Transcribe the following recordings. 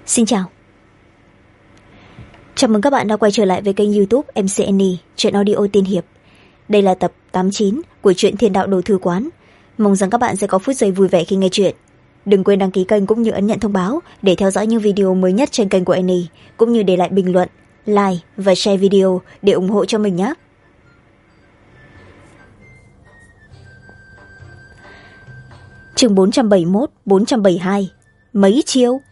Xin chào. Chào mừng các bạn đã quay trở lại với kênh YouTube MC Annie, truyện audio tiên hiệp. Đây là tập 89 của truyện Thiên Đạo Đồ Thư Quán. Mong rằng các bạn sẽ có phút giây vui vẻ khi nghe truyện. Đừng quên đăng ký kênh cũng như ấn nhận thông báo để theo dõi những video mới nhất trên kênh của Annie, cũng như để lại bình luận, like và share video để ủng hộ cho mình nhé. Chương 471, 472. Mấy chiêu?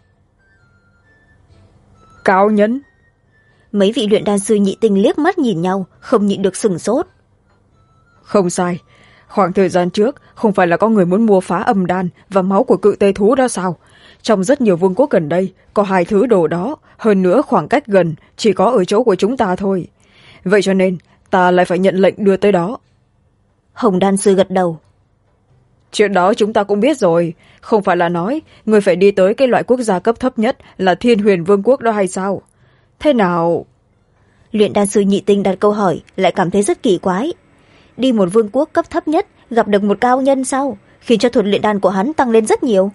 Cao nhân. Mấy vị luyện đan sư nhị tinh liếc mắt nhìn nhau, không nhịn được sửng sốt. Không sai, khoảng thời gian trước không phải là có người muốn mua phá âm đan và máu của cự tê thú đó sao? Trong rất nhiều vương quốc gần đây có hai thứ đồ đó, hơn nữa khoảng cách gần chỉ có ở chỗ của chúng ta thôi. Vậy cho nên ta lại phải nhận lệnh đưa tới đó. Hồng đan sư gật đầu. Chuyện đó chúng ta cũng biết rồi, không phải là nói người phải đi tới cái loại quốc gia cấp thấp nhất là Thiên Huyền Vương quốc đó hay sao? Thế nào? Luyện đan sư nhị tinh đặt câu hỏi lại cảm thấy rất kỳ quái. Đi một vương quốc cấp thấp nhất gặp được một cao nhân sao, khiến cho thuật luyện đan của hắn tăng lên rất nhiều.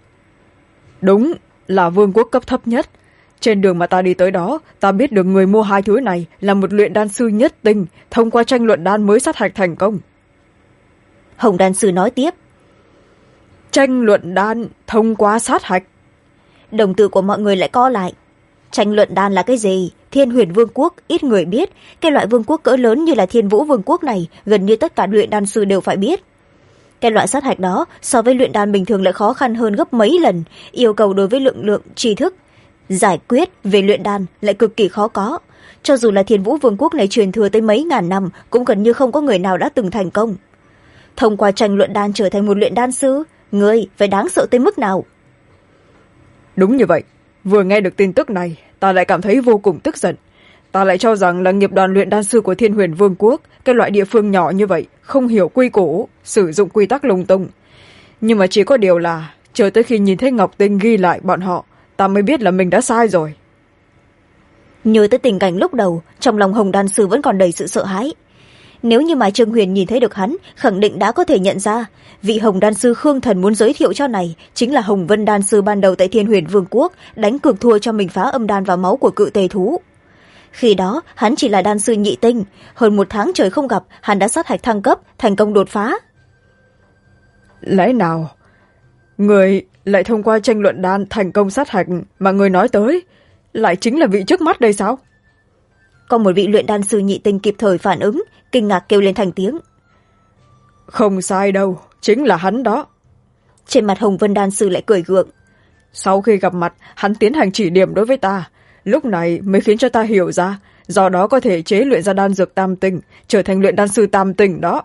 Đúng là vương quốc cấp thấp nhất. Trên đường mà ta đi tới đó, ta biết được người mua hai thứ này là một luyện đan sư nhất tinh, thông qua tranh luận đan mới sát hạch thành công. Hồng đan sư nói tiếp. Tranh luận đan thông qua sát hạch? Đồng tử của mọi người lại co lại. Tranh luận đan là cái gì? Thiên Huyền Vương quốc ít người biết. Cái loại vương quốc cỡ lớn như là Thiên Vũ Vương quốc này gần như tất cả luyện đan sư đều phải biết. Cái loại sát hạch đó so với luyện đan bình thường lại khó khăn hơn gấp mấy lần, yêu cầu đối với lượng tri thức giải quyết về luyện đan lại cực kỳ khó có. Cho dù là Thiên Vũ Vương quốc này truyền thừa tới mấy ngàn năm cũng gần như không có người nào đã từng thành công. Thông qua tranh luận đan trở thành một luyện đan sư, người phải đáng sợ tới mức nào? Đúng như vậy, vừa nghe được tin tức này ta lại cảm thấy vô cùng tức giận. Ta lại cho rằng là nghiệp đoàn luyện đan sư của Thiên Huyền Vương quốc, cái loại địa phương nhỏ như vậy không hiểu quy củ, sử dụng quy tắc lung tung. Nhưng mà chỉ có điều là chờ tới khi nhìn thấy Ngọc Tinh ghi lại bọn họ, ta mới biết là mình đã sai rồi. Nhớ tới tình cảnh lúc đầu, trong lòng Hồng đan sư vẫn còn đầy sự sợ hãi. Nếu như mà Trương Huyền nhìn thấy được hắn, khẳng định đã có thể nhận ra vị Hồng đan sư Khương Thần muốn giới thiệu cho này chính là Hồng Vân đan sư ban đầu tại Thiên Huyền Vương quốc, đánh cược thua cho mình phá âm đan và máu của cự tê thú. Khi đó hắn chỉ là đan sư nhị tinh, hơn 1 tháng trời không gặp, hắn đã sát hạch thăng cấp, thành công đột phá. Lẽ nào người lại thông qua tranh luận đan thành công sát hạch mà người nói tới lại chính là vị trước mắt đây sao? Có một vị luyện đan sư nhị tinh kịp thời phản ứng, kinh ngạc kêu lên thành tiếng. Không sai đâu, chính là hắn đó. Trên mặt Hồng Vân đan sư lại cười gượng. Sau khi gặp mặt, hắn tiến hành chỉ điểm đối với ta, lúc này mới khiến cho ta hiểu ra, do đó có thể chế luyện ra đan dược tam tinh, trở thành luyện đan sư tam tinh đó.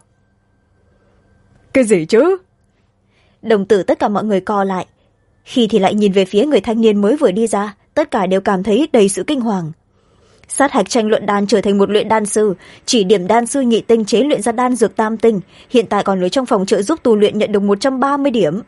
Cái gì chứ? Đồng tử tất cả mọi người co lại. Khi thì lại nhìn về phía người thanh niên mới vừa đi ra, tất cả đều cảm thấy đầy sự kinh hoàng. Sát hạch tranh luận đan trở thành một luyện đan sư, chỉ điểm đan sư nhị tinh chế luyện ra đan dược tam tinh, hiện tại còn ở trong phòng trợ giúp tu luyện nhận được 130 điểm.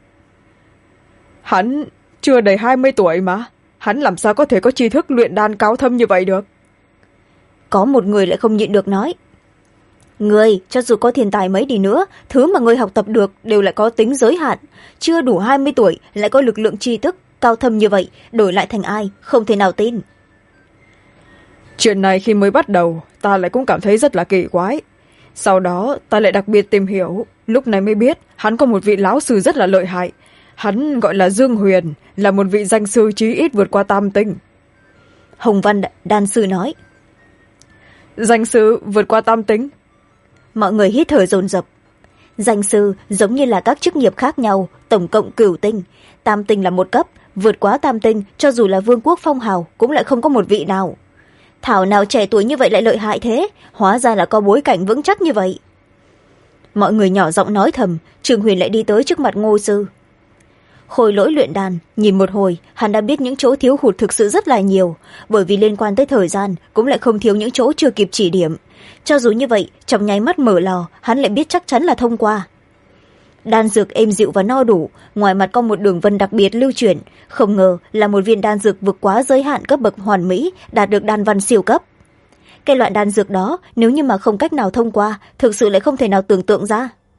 Hắn chưa đầy 20 tuổi mà, hắn làm sao có thể có tri thức luyện đan cao thâm như vậy được? Có một người lại không nhịn được nói. Người, cho dù có thiên tài mấy đi nữa, thứ mà người học tập được đều lại có tính giới hạn. Chưa đủ 20 tuổi lại có lực lượng tri thức cao thâm như vậy, đổi lại thành ai, không thể nào tin. Chuyện này khi mới bắt đầu, ta lại cũng cảm thấy rất là kỳ quái. Sau đó, ta lại đặc biệt tìm hiểu, lúc này mới biết hắn có một vị lão sư rất là lợi hại. Hắn gọi là Dương Huyền, là một vị danh sư chí ít vượt qua tam tinh. Hồng Văn đan sư nói. Danh sư vượt qua tam tinh? Mọi người hít thở dồn dập. Danh sư giống như là các chức nghiệp khác nhau, tổng cộng 9 tinh. Tam tinh là 1 cấp, vượt quá tam tinh, cho dù là vương quốc phong hào cũng lại không có một vị nào. Thảo nào trẻ tuổi như vậy lại lợi hại thế, hóa ra là có bối cảnh vững chắc như vậy. Mọi người nhỏ giọng nói thầm, Trương Huyền lại đi tới trước mặt Ngô sư. Khôi Lỗi luyện đàn, nhìn một hồi, hắn đã biết những chỗ thiếu hụt thực sự rất là nhiều, bởi vì liên quan tới thời gian, cũng lại không thiếu những chỗ chưa kịp chỉ điểm. Cho dù như vậy, trong nháy mắt mở lò, hắn lại biết chắc chắn là thông qua. Đan dược êm dịu và no đủ, ngoài mặt có một đường vân đặc biệt lưu chuyển, không ngờ là một viên đan dược vượt quá giới hạn cấp bậc hoàn mỹ, đạt được đan văn siêu cấp. Cái loại đan dược đó, nếu như mà không cách nào thông qua, thực sự lại không thể nào tưởng tượng ra.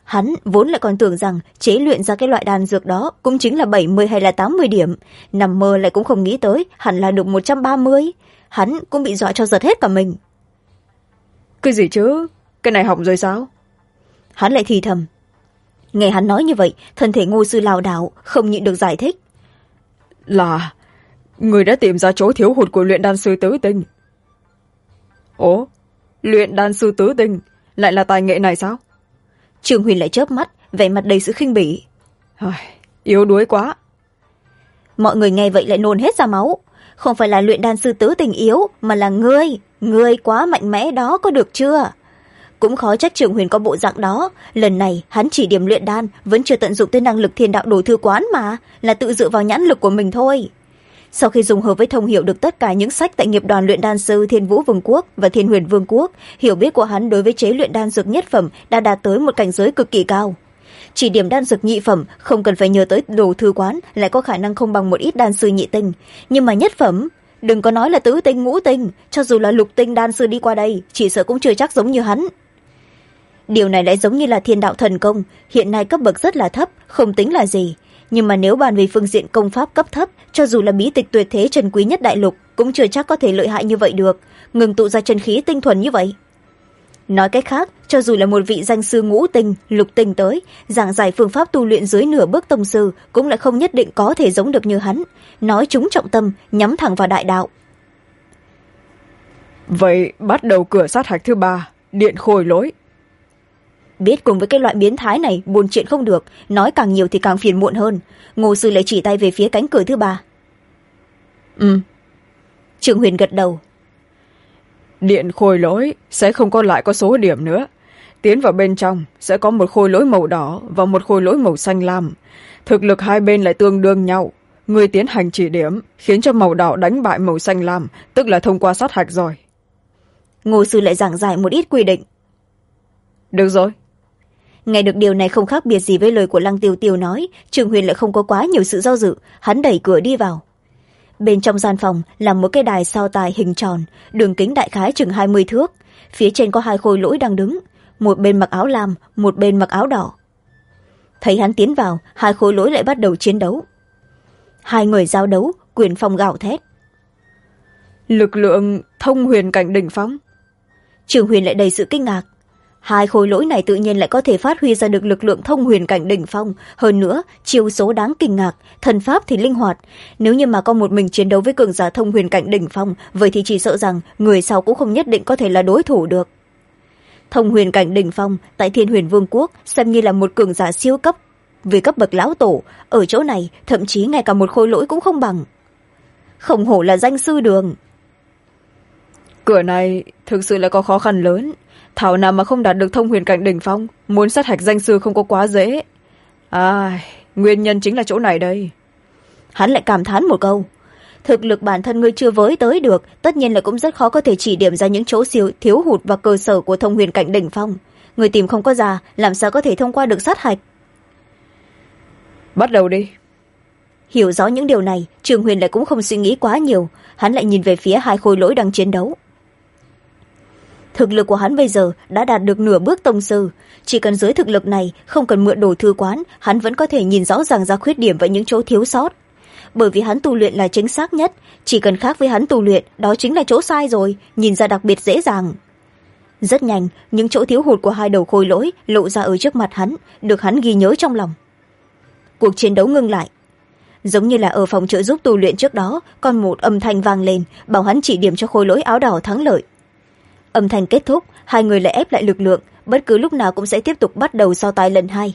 Hắn vốn lại còn tưởng rằng chế luyện ra cái loại đan dược đó cũng chính là 70 hay là 80 điểm. Nằm mơ lại cũng không nghĩ tới hẳn là được 130. Hắn cũng bị dọa cho giật hết cả mình. Cái gì chứ? Cái này hỏng rồi sao? Hắn lại thì thầm. Nghe hắn nói như vậy, thân thể Ngô sư lảo đảo, không nhịn được giải thích. Là người đã tìm ra chỗ thiếu hụt của luyện đan sư tứ tinh. Ủa? Luyện đan sư tứ tinh lại là tài nghệ này sao? Trương Huyền lại chớp mắt, vẻ mặt đầy sự khinh bỉ. Yếu đuối quá. Mọi người nghe vậy lại nôn hết ra máu. Không phải là luyện đan sư tứ tình yếu, mà là ngươi quá mạnh mẽ đó, có được chưa? Cũng khó trách Trương Huyền có bộ dạng đó. Lần này hắn chỉ điểm luyện đan, vẫn chưa tận dụng tới năng lực thiên đạo đồ thư quán mà, là tự dựa vào nhãn lực của mình thôi. Sau khi dùng hợp với thông hiểu được tất cả những sách tại nghiệp đoàn luyện đan sư Thiên Vũ Vương quốc và Thiên Huyền Vương quốc, hiểu biết của hắn đối với chế luyện đan dược nhất phẩm đã đạt tới một cảnh giới cực kỳ cao. Chỉ điểm đan dược nhị phẩm không cần phải nhờ tới đồ thư quán, lại có khả năng không bằng một ít đan sư nhị tinh, nhưng mà nhất phẩm, đừng có nói là tứ tinh ngũ tinh, cho dù là lục tinh đan sư đi qua đây chỉ sợ cũng chưa chắc giống như hắn. Điều này lại giống như là thiên đạo thần công, hiện nay cấp bậc rất là thấp, không tính là gì, nhưng mà nếu bàn về phương diện công pháp cấp thấp, cho dù là bí tịch tuyệt thế trần quý nhất đại lục cũng chưa chắc có thể lợi hại như vậy được, ngừng tụ ra chân khí tinh thuần như vậy. Nói cách khác, cho dù là một vị danh sư ngũ tinh lục tinh tới giảng giải phương pháp tu luyện dưới nửa bước tông sư cũng lại không nhất định có thể giống được như hắn, nói trúng trọng tâm, nhắm thẳng vào đại đạo. Vậy bắt đầu cửa sát hạch thứ 3, điện khôi lỗi. Biết cùng với cái loại biến thái này buồn chuyện không được, nói càng nhiều thì càng phiền muộn hơn. Ngô sư lại chỉ tay về phía cánh cửa thứ 3. Trương Huyền gật đầu. Điện khôi lỗi sẽ không có lại có số điểm nữa. Tiến vào bên trong sẽ có một khôi lỗi màu đỏ và một khôi lỗi màu xanh lam. Thực lực hai bên lại tương đương nhau. Người tiến hành chỉ điểm khiến cho màu đỏ đánh bại màu xanh lam, tức là thông qua sát hạch rồi. Ngô sư lại giảng giải một ít quy định. Được rồi. Nghe được điều này không khác biệt gì với lời của Lăng Tiêu Tiêu nói, Trương Huyền lại không có quá nhiều sự do dự, hắn đẩy cửa đi vào. Bên trong gian phòng là một cái đài so tài hình tròn, đường kính đại khái chừng 20 thước. Phía trên có hai khôi lỗi đang đứng, một bên mặc áo lam, một bên mặc áo đỏ. Thấy hắn tiến vào, hai khôi lỗi lại bắt đầu chiến đấu. Hai người giao đấu, quyền phong gào thét. Lực lượng thông huyền cảnh đỉnh phong. Trương Huyền lại đầy sự kinh ngạc. Hai khối lỗi này tự nhiên lại có thể phát huy ra được lực lượng thông huyền cảnh đỉnh phong, hơn nữa chiêu số đáng kinh ngạc, thần pháp thì linh hoạt. Nếu như mà có một mình chiến đấu với cường giả thông huyền cảnh đỉnh phong, vậy thì chỉ sợ rằng người sau cũng không nhất định có thể là đối thủ được. Thông huyền cảnh đỉnh phong tại Thiên Huyền Vương quốc xem như là một cường giả siêu cấp, về cấp bậc lão tổ, ở chỗ này thậm chí ngay cả một khối lỗi cũng không bằng. Không hổ là danh sư đường. Cửa này thực sự là có khó khăn lớn. Thảo nào mà không đạt được thông huyền cảnh đỉnh phong, muốn sát hạch danh sư không có quá dễ. Nguyên nhân chính là chỗ này đây. Hắn lại cảm thán một câu. Thực lực bản thân ngươi chưa với tới được, tất nhiên là cũng rất khó có thể chỉ điểm ra những chỗ thiếu hụt và cơ sở của thông huyền cảnh đỉnh phong. Người tìm không có ra, làm sao có thể thông qua được sát hạch. Bắt đầu đi. Hiểu rõ những điều này, Trương Huyền lại cũng không suy nghĩ quá nhiều, hắn lại nhìn về phía hai khối lỗi đang chiến đấu. Thực lực của hắn bây giờ đã đạt được nửa bước tông sư, chỉ cần dưới thực lực này, không cần mượn đồ thư quán, hắn vẫn có thể nhìn rõ ràng ra khuyết điểm và những chỗ thiếu sót. Bởi vì hắn tu luyện là chính xác nhất, chỉ cần khác với hắn tu luyện, đó chính là chỗ sai rồi, nhìn ra đặc biệt dễ dàng. Rất nhanh, những chỗ thiếu hụt của hai đầu khối lỗi lộ ra ở trước mặt hắn, được hắn ghi nhớ trong lòng. Cuộc chiến đấu ngưng lại. Giống như là ở phòng trợ giúp tu luyện trước đó, còn một âm thanh vang lên, bảo hắn chỉ điểm cho khối lỗi áo đỏ thắng lợi. Âm thanh kết thúc, hai người lại ép lại lực lượng, bất cứ lúc nào cũng sẽ tiếp tục bắt đầu so tài lần 2.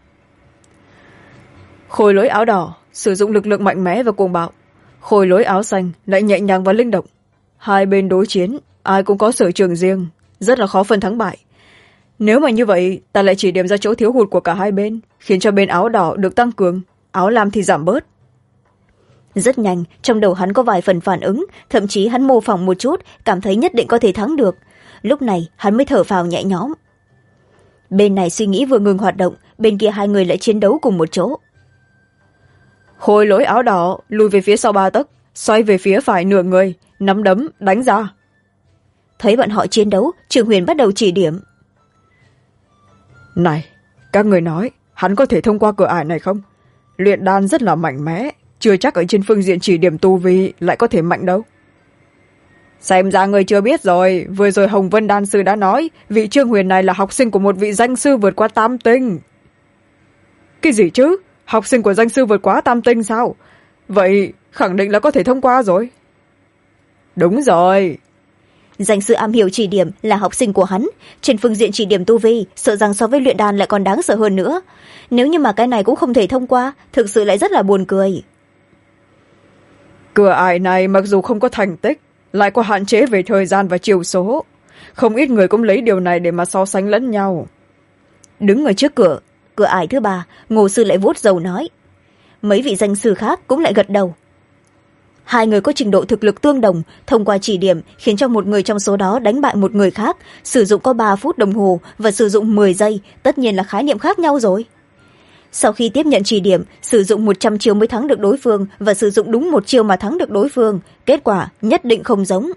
Khối lỗi áo đỏ sử dụng lực lượng mạnh mẽ và cuồng bạo, khối lỗi áo xanh lại nhẹ nhàng và linh động. Hai bên đối chiến, ai cũng có sở trường riêng, rất là khó phân thắng bại. Nếu mà như vậy, ta lại chỉ điểm ra chỗ thiếu hụt của cả hai bên, khiến cho bên áo đỏ được tăng cường, áo lam thì giảm bớt. Rất nhanh, trong đầu hắn có vài phần phản ứng, thậm chí hắn mô phỏng một chút, cảm thấy nhất định có thể thắng được. Lúc này, hắn mới thở phào nhẹ nhõm. Bên này suy nghĩ vừa ngừng hoạt động, bên kia hai người lại chiến đấu cùng một chỗ. Khối lỗi áo đỏ lùi về phía sau 3 tấc, xoay về phía phải nửa người, nắm đấm đánh ra. Thấy bọn họ chiến đấu, Trương Huyền bắt đầu chỉ điểm. Này, Các người nói hắn có thể thông qua cửa ải này không? Luyện đan rất là mạnh mẽ, chưa chắc ở trên phương diện chỉ điểm tu vi lại có thể mạnh đâu. Xem ra người chưa biết rồi, vừa rồi Hồng Vân đan sư đã nói vị Trương Huyền này là học sinh của một vị danh sư vượt qua tam tinh. Cái gì chứ? Học sinh của danh sư vượt quá tam tinh sao? Vậy khẳng định là có thể thông qua rồi. Đúng rồi. Danh sư am hiểu chỉ điểm là học sinh của hắn, trên phương diện chỉ điểm tu vi sợ rằng so với luyện đan lại còn đáng sợ hơn nữa. Nếu như mà cái này cũng không thể thông qua, thực sự lại rất là buồn cười. Cửa ải này mặc dù không có thành tích, lại có hạn chế về thời gian và chiều số. Không ít người cũng lấy điều này để mà so sánh lẫn nhau. Đứng ở trước cửa ải thứ 3, Ngô sư lại vuốt râu nói. Mấy vị danh sư khác cũng lại gật đầu. Hai người có trình độ thực lực tương đồng, thông qua chỉ điểm khiến cho một người trong số đó đánh bại một người khác, sử dụng có 3 phút đồng hồ và sử dụng 10 giây, tất nhiên là khái niệm khác nhau rồi. Sau khi tiếp nhận chỉ điểm, sử dụng 100 chiêu mới thắng được đối phương và sử dụng đúng 1 chiêu mà thắng được đối phương, kết quả nhất định không giống.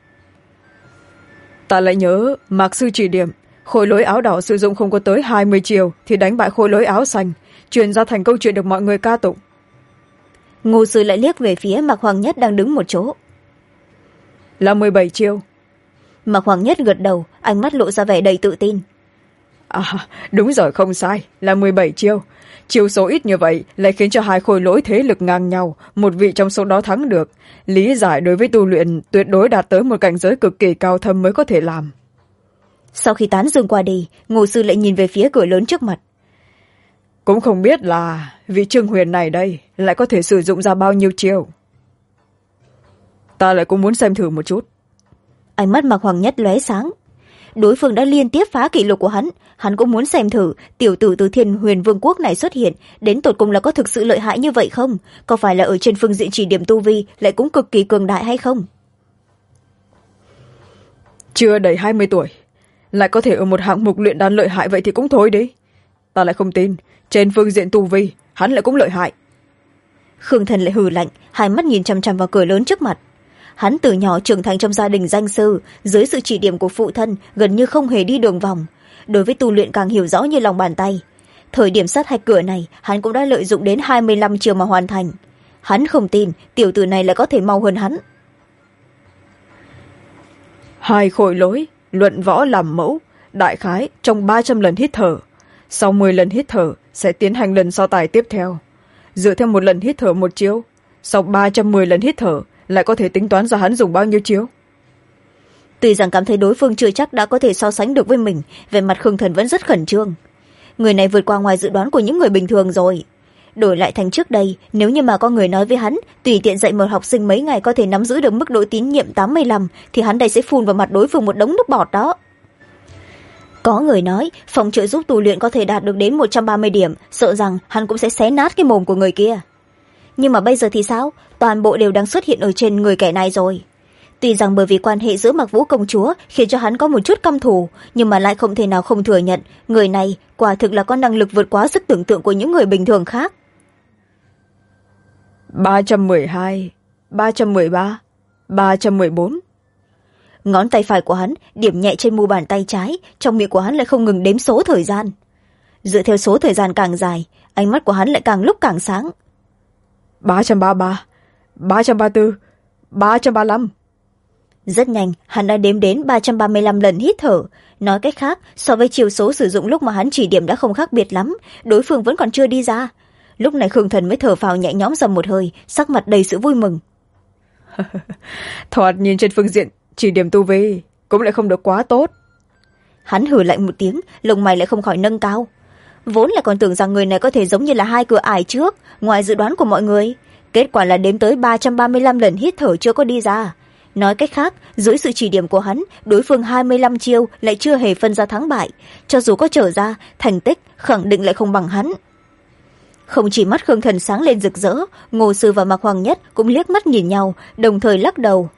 Ta lại nhớ Mạc sư chỉ điểm, khối lỗi áo đỏ sử dụng không có tới 20 chiêu thì đánh bại khối lỗi áo xanh, truyền ra thành câu chuyện được mọi người ca tụng. Ngô sư lại liếc về phía Mạc Hoàng Nhất đang đứng một chỗ. Là 17 chiêu. Mạc Hoàng Nhất gật đầu, ánh mắt lộ ra vẻ đầy tự tin. Đúng rồi, không sai, là 17 chiêu. Chiêu số ít như vậy lại khiến cho hai khối lỗi thế lực ngang nhau, một vị trong số đó thắng được. Lý giải đối với tu luyện tuyệt đối đạt tới một cảnh giới cực kỳ cao thâm mới có thể làm. Sau khi tán dương qua đi, Ngô sư lại nhìn về phía cửa lớn trước mặt. Cũng không biết là vị Trương Huyền này đây lại có thể sử dụng ra bao nhiêu chiêu. Ta lại cũng muốn xem thử một chút. Ánh mắt Mạc Hoàng Nhất lóe sáng. Đối phương đã liên tiếp phá kỷ lục của hắn cũng muốn xem thử tiểu tử từ Thiên Huyền Vương quốc này xuất hiện đến tột cùng là có thực sự lợi hại như vậy không, có phải là ở trên phương diện chỉ điểm tu vi lại cũng cực kỳ cường đại hay không. Chưa đầy 20 tuổi lại có thể ở một hạng mục luyện đan lợi hại vậy thì cũng thôi đi. Ta lại không tin trên phương diện tu vi hắn lại cũng lợi hại. Khương Thần lại hừ lạnh, hai mắt nhìn chằm chằm vào cửa lớn trước mặt. Hắn từ nhỏ trưởng thành trong gia đình danh sư, dưới sự chỉ điểm của phụ thân gần như không hề đi đường vòng, đối với tu luyện càng hiểu rõ như lòng bàn tay. Thời điểm sát hạch cửa này hắn cũng đã lợi dụng đến 25 chiều mà hoàn thành. Hắn không tin tiểu tử này lại có thể mau hơn hắn. 2 khối lỗi luận võ làm mẫu, đại khái trong 300 lần hít thở. Sau 10 lần hít thở sẽ tiến hành lần so tài tiếp theo, dựa theo 1 lần hít thở 1 chiêu. Sau 310 lần hít thở lại có thể tính toán ra hắn dùng bao nhiêu chiêu. Tuy rằng cảm thấy đối phương chưa chắc đã có thể so sánh được với mình, về mặt Khương Thần vẫn rất khẩn trương. Người này vượt qua ngoài dự đoán của những người bình thường rồi. Đổi lại thành trước đây, nếu như mà có người nói với hắn tùy tiện dạy một học sinh mấy ngày có thể nắm giữ được mức độ tín nhiệm 85, thì hắn đây sẽ phun vào mặt đối phương một đống nước bọt đó. Có người nói phòng trợ giúp tu luyện có thể đạt được đến 130 điểm, sợ rằng hắn cũng sẽ xé nát cái mồm của người kia. Nhưng mà bây giờ thì sao? Toàn bộ đều đang xuất hiện ở trên người kẻ này rồi. Tuy rằng bởi vì quan hệ giữa Mạc Vũ công chúa khiến cho hắn có một chút căm thù, nhưng mà lại không thể nào không thừa nhận người này quả thực là có năng lực vượt quá sức tưởng tượng của những người bình thường khác. 312, 313, 314. Ngón tay phải của hắn điểm nhẹ trên mu bàn tay trái, trong miệng của hắn lại không ngừng đếm số thời gian. Dựa theo số thời gian càng dài, ánh mắt của hắn lại càng lúc càng sáng. 333, 334, 335. Rất nhanh, hắn đã đếm đến 335 lần hít thở. Nói cách khác, so với chiều số sử dụng lúc mà hắn chỉ điểm đã không khác biệt lắm, đối phương vẫn còn chưa đi ra. Lúc này Khương Thần mới thở phào nhẹ nhõm ra một hơi, sắc mặt đầy sự vui mừng. Thoạt nhìn trên phương diện chỉ điểm tu vi cũng lại không được quá tốt. Hắn hừ lạnh một tiếng, lông mày lại không khỏi nâng cao. Vốn là còn tưởng rằng người này có thể giống như là 2 cửa ải trước, ngoài dự đoán của mọi người. Kết quả là đếm tới 335 lần hít thở chưa có đi ra. Nói cách khác, dưới sự chỉ điểm của hắn, đối phương 25 chiêu lại chưa hề phân ra thắng bại. Cho dù có trở ra, thành tích khẳng định lại không bằng hắn. Không chỉ mắt Khương Thần sáng lên rực rỡ, Ngô Sư và Mạc Hoàng Nhất cũng liếc mắt nhìn nhau, đồng thời lắc đầu.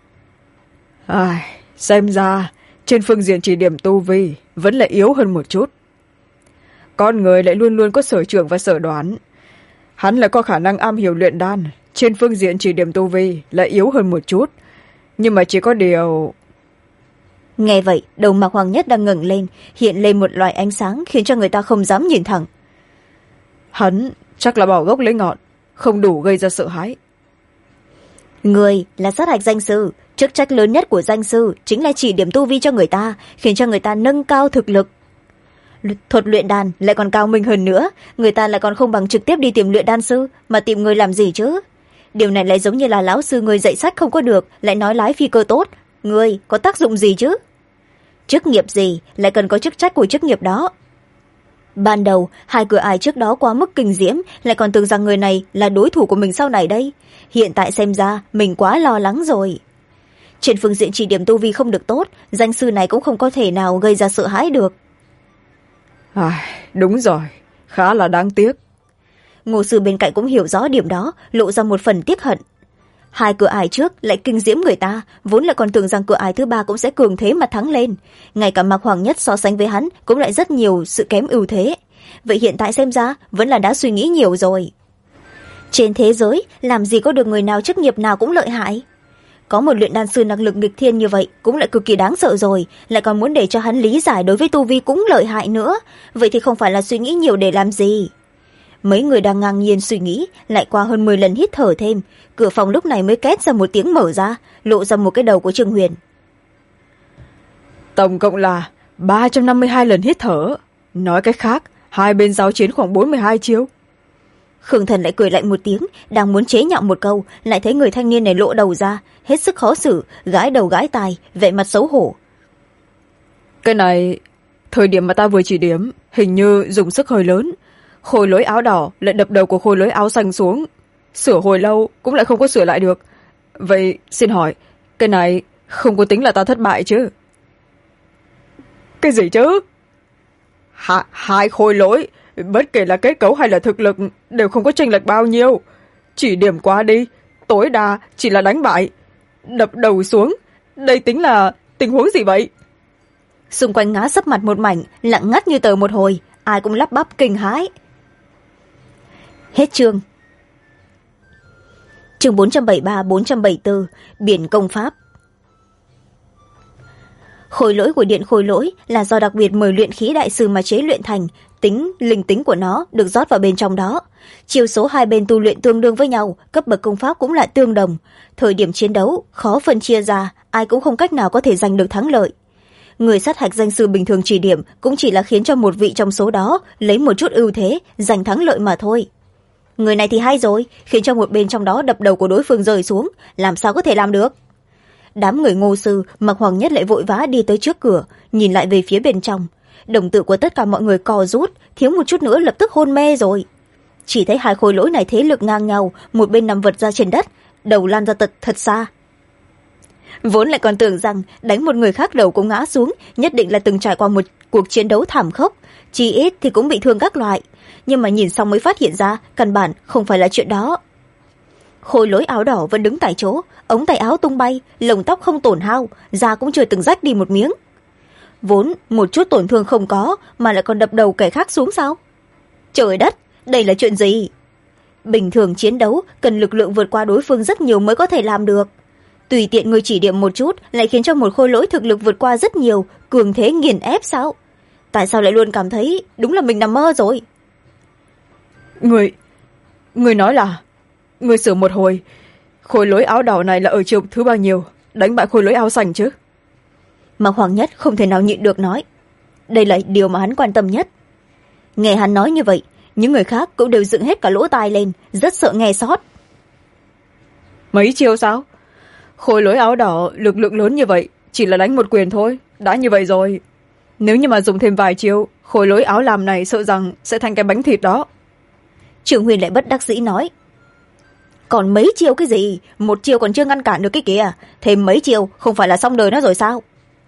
Xem ra, trên phương diện chỉ điểm tu vi vẫn là yếu hơn một chút. Con người lại luôn luôn có sở trường và sở đoán. Hắn lại có khả năng am hiểu luyện đan, trên phương diện chỉ điểm tu vi lại yếu hơn một chút. Nhưng mà chỉ có điều... Nghe vậy, đầu Mạc Hoàng Nhất đang ngẩng lên, hiện lên một loại ánh sáng khiến cho người ta không dám nhìn thẳng. Hắn chắc là bỏ gốc lấy ngọn, không đủ gây ra sợ hãi. Người là sát hạch danh sư, chức trách lớn nhất của danh sư chính là chỉ điểm tu vi cho người ta, khiến cho người ta nâng cao thực lực. Thuật luyện đan lại còn cao minh hơn nữa, người ta lại còn không bằng trực tiếp đi tìm luyện đan sư, mà tìm người làm gì chứ? Điều này lại giống như là lão sư người dạy sách không có được, lại nói lái phi cơ tốt. Người có tác dụng gì chứ? Chức nghiệp gì lại cần có chức trách của chức nghiệp đó. Ban đầu, hai cửa ải trước đó quá mức kinh diễm, lại còn tưởng rằng người này là đối thủ của mình sau này đây. Hiện tại xem ra, mình quá lo lắng rồi. Trên phương diện chỉ điểm tu vi không được tốt, danh sư này cũng không có thể nào gây ra sợ hãi được. Đúng rồi, khá là đáng tiếc. Ngô sư bên cạnh cũng hiểu rõ điểm đó, lộ ra một phần tiếc hận. Hai cửa ải trước lại kinh diễm người ta, vốn lại còn tưởng rằng cửa ải thứ ba cũng sẽ cường thế mà thắng lên. Ngay cả Mạc Hoàng Nhất so sánh với hắn cũng lại rất nhiều sự kém ưu thế. Vậy hiện tại xem ra vẫn là đã suy nghĩ nhiều rồi. Trên thế giới làm gì có được người nào chức nghiệp nào cũng lợi hại. Có một luyện đan sư năng lực nghịch thiên như vậy cũng lại cực kỳ đáng sợ rồi, lại còn muốn để cho hắn lý giải đối với tu vi cũng lợi hại nữa. Vậy thì không phải là suy nghĩ nhiều để làm gì. Mấy người đang ngang nhiên suy nghĩ, lại qua hơn 10 lần hít thở thêm, cửa phòng lúc này mới két ra một tiếng mở ra, lộ ra một cái đầu của Trương Huyền. Tổng cộng là 352 lần hít thở. Nói cách khác, hai bên giao chiến khoảng 42 chiêu. Khương Thần lại cười lạnh một tiếng, đang muốn chế nhạo một câu, lại thấy người thanh niên này lộ đầu ra, hết sức khó xử, gãi đầu gãi tai, vẻ mặt xấu hổ. Cái này, thời điểm mà ta vừa chỉ điểm, hình như dùng sức hơi lớn. Khôi lỗi áo đỏ lại đập đầu của khôi lỗi áo xanh xuống. Sửa hồi lâu cũng lại không có sửa lại được. Vậy xin hỏi, cái này không có tính là ta thất bại chứ? Cái gì chứ? Hai khôi lỗi, bất kể là kết cấu hay là thực lực, đều không có chênh lệch bao nhiêu. Chỉ điểm qua đi, tối đa chỉ là đánh bại. Đập đầu xuống, đây tính là tình huống gì vậy? Xung quanh ngã sấp mặt một mảnh, lặng ngắt như tờ một hồi, ai cũng lắp bắp kinh hãi. Hết chương. Chương 473-474, Biển Công Pháp. Khối lỗi của điện khối lỗi là do đặc biệt mời luyện khí đại sư mà chế luyện thành, linh tính của nó được rót vào bên trong đó. Chiêu số hai bên tu luyện tương đương với nhau, cấp bậc công pháp cũng lại tương đồng. Thời điểm chiến đấu, khó phân chia ra, ai cũng không cách nào có thể giành được thắng lợi. Người sát hạch danh sư bình thường chỉ điểm cũng chỉ là khiến cho một vị trong số đó lấy một chút ưu thế, giành thắng lợi mà thôi. Người này thì hay rồi, khiến cho một bên trong đó đập đầu của đối phương rơi xuống, làm sao có thể làm được? Đám người Ngô sư, Mạc Hoàng Nhất lại vội vã đi tới trước cửa, nhìn lại về phía bên trong. Đồng tử của tất cả mọi người co rút, thiếu một chút nữa lập tức hôn mê rồi. Chỉ thấy hai khối lỗi này thế lực ngang nhau, một bên nằm vật ra trên đất, đầu lan ra thật xa. Vốn lại còn tưởng rằng đánh một người khác đầu cũng ngã xuống, nhất định là từng trải qua một cuộc chiến đấu thảm khốc, chỉ ít thì cũng bị thương các loại. Nhưng mà nhìn xong mới phát hiện ra, căn bản không phải là chuyện đó. Khôi lỗi áo đỏ vẫn đứng tại chỗ, ống tay áo tung bay, lồng tóc không tổn hao, da cũng chưa từng rách đi một miếng. Vốn một chút tổn thương không có, mà lại còn đập đầu kẻ khác xuống sao? Trời đất, đây là chuyện gì? Bình thường chiến đấu cần lực lượng vượt qua đối phương rất nhiều mới có thể làm được. Tùy tiện người chỉ điểm một chút lại khiến cho một khôi lỗi thực lực vượt qua rất nhiều, cường thế nghiền ép sao? Tại sao lại luôn cảm thấy đúng là mình nằm mơ rồi? Người nói là người sửa một hồi, khối lỗi áo đỏ này là ở chiều thứ bao nhiêu, đánh bại khối lỗi áo xanh chứ? Mà Hoàng Nhất không thể nào nhịn được nói. Đây là điều mà hắn quan tâm nhất. Nghe hắn nói như vậy, những người khác cũng đều dựng hết cả lỗ tai lên, rất sợ nghe sót. Mấy chiêu sao? Khối lỗi áo đỏ lực lượng lớn như vậy, chỉ là đánh một quyền thôi, đã như vậy rồi. Nếu như mà dùng thêm vài chiêu, khối lỗi áo lam này sợ rằng sẽ thành cái bánh thịt đó. Trường Huyền lại bất đắc dĩ nói. Còn mấy chiêu cái gì? Một chiêu còn chưa ngăn cản được cái kìa. Thêm mấy chiêu không phải là xong đời nó rồi sao?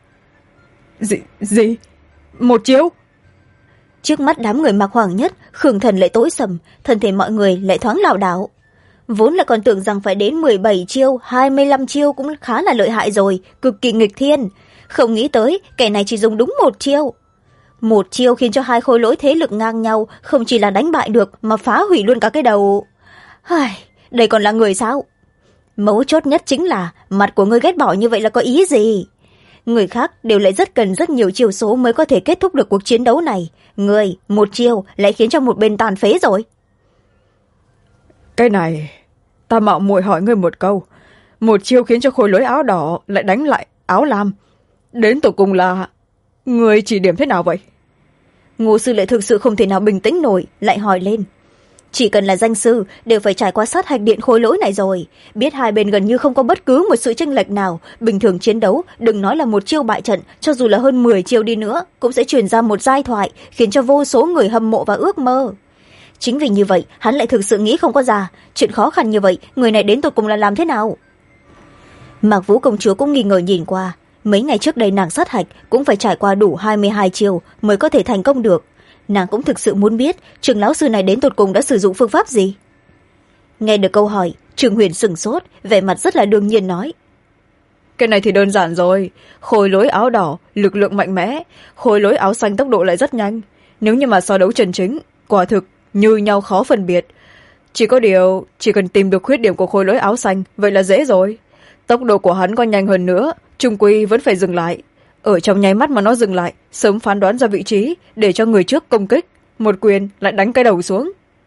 Gì? Một chiêu? Trước mắt đám người Mạc Hoàng Nhất, Khương Thần lại tối sầm, thân thể mọi người lại thoáng lảo đảo. Vốn là còn tưởng rằng phải đến 17 chiêu, 25 chiêu cũng khá là lợi hại rồi, cực kỳ nghịch thiên. Không nghĩ tới, kẻ này chỉ dùng đúng một chiêu. Một chiêu khiến cho hai khối lỗi thế lực ngang nhau, không chỉ là đánh bại được mà phá hủy luôn cả cái đầu. Đây còn là người sao? Mấu chốt nhất chính là mặt của ngươi ghét bỏ như vậy là có ý gì? người khác đều lại rất cần rất nhiều chiêu số mới có thể kết thúc được cuộc chiến đấu này. Người một chiêu lại khiến cho một bên tàn phế rồi. Cái này, ta mạo muội hỏi ngươi một câu. Một chiêu khiến cho khối lỗi áo đỏ lại đánh lại áo lam. Đến tột cùng là... Ngươi chỉ điểm thế nào vậy? Ngô sư lại thực sự không thể nào bình tĩnh nổi, lại hỏi lên. Chỉ cần là danh sư đều phải trải qua sát hạch điện khối lỗi này rồi. Biết hai bên gần như không có bất cứ một sự chênh lệch nào. Bình thường chiến đấu, đừng nói là một chiêu bại trận, cho dù là hơn 10 chiêu đi nữa, cũng sẽ truyền ra một giai thoại, khiến cho vô số người hâm mộ và ước mơ. Chính vì như vậy, hắn lại thực sự nghĩ không có ra. Chuyện khó khăn như vậy, người này đến tột cùng là làm thế nào? Mạc Vũ công chúa cũng nghi ngờ nhìn qua. Mấy ngày trước đây nàng sát hạch cũng phải trải qua đủ 22 chiêu mới có thể thành công được. Nàng cũng thực sự muốn biết trường lão sư này đến tột cùng đã sử dụng phương pháp gì. Nghe được câu hỏi, Trường Huyền sửng sốt, vẻ mặt rất là đương nhiên nói. Cái này thì đơn giản rồi. Khối lỗi áo đỏ, lực lượng mạnh mẽ. Khối lỗi áo xanh tốc độ lại rất nhanh. Nếu như mà so đấu chân chính, quả thực như nhau khó phân biệt. Chỉ có điều, chỉ cần tìm được khuyết điểm của khối lỗi áo xanh, vậy là dễ rồi. Tốc độ của hắn có nhanh hơn nữa, trung quy vẫn phải dừng lại. Ở trong nháy mắt mà nó dừng lại, sớm phán đoán ra vị trí, để cho người trước công kích, một quyền lại đánh cái đầu xuống.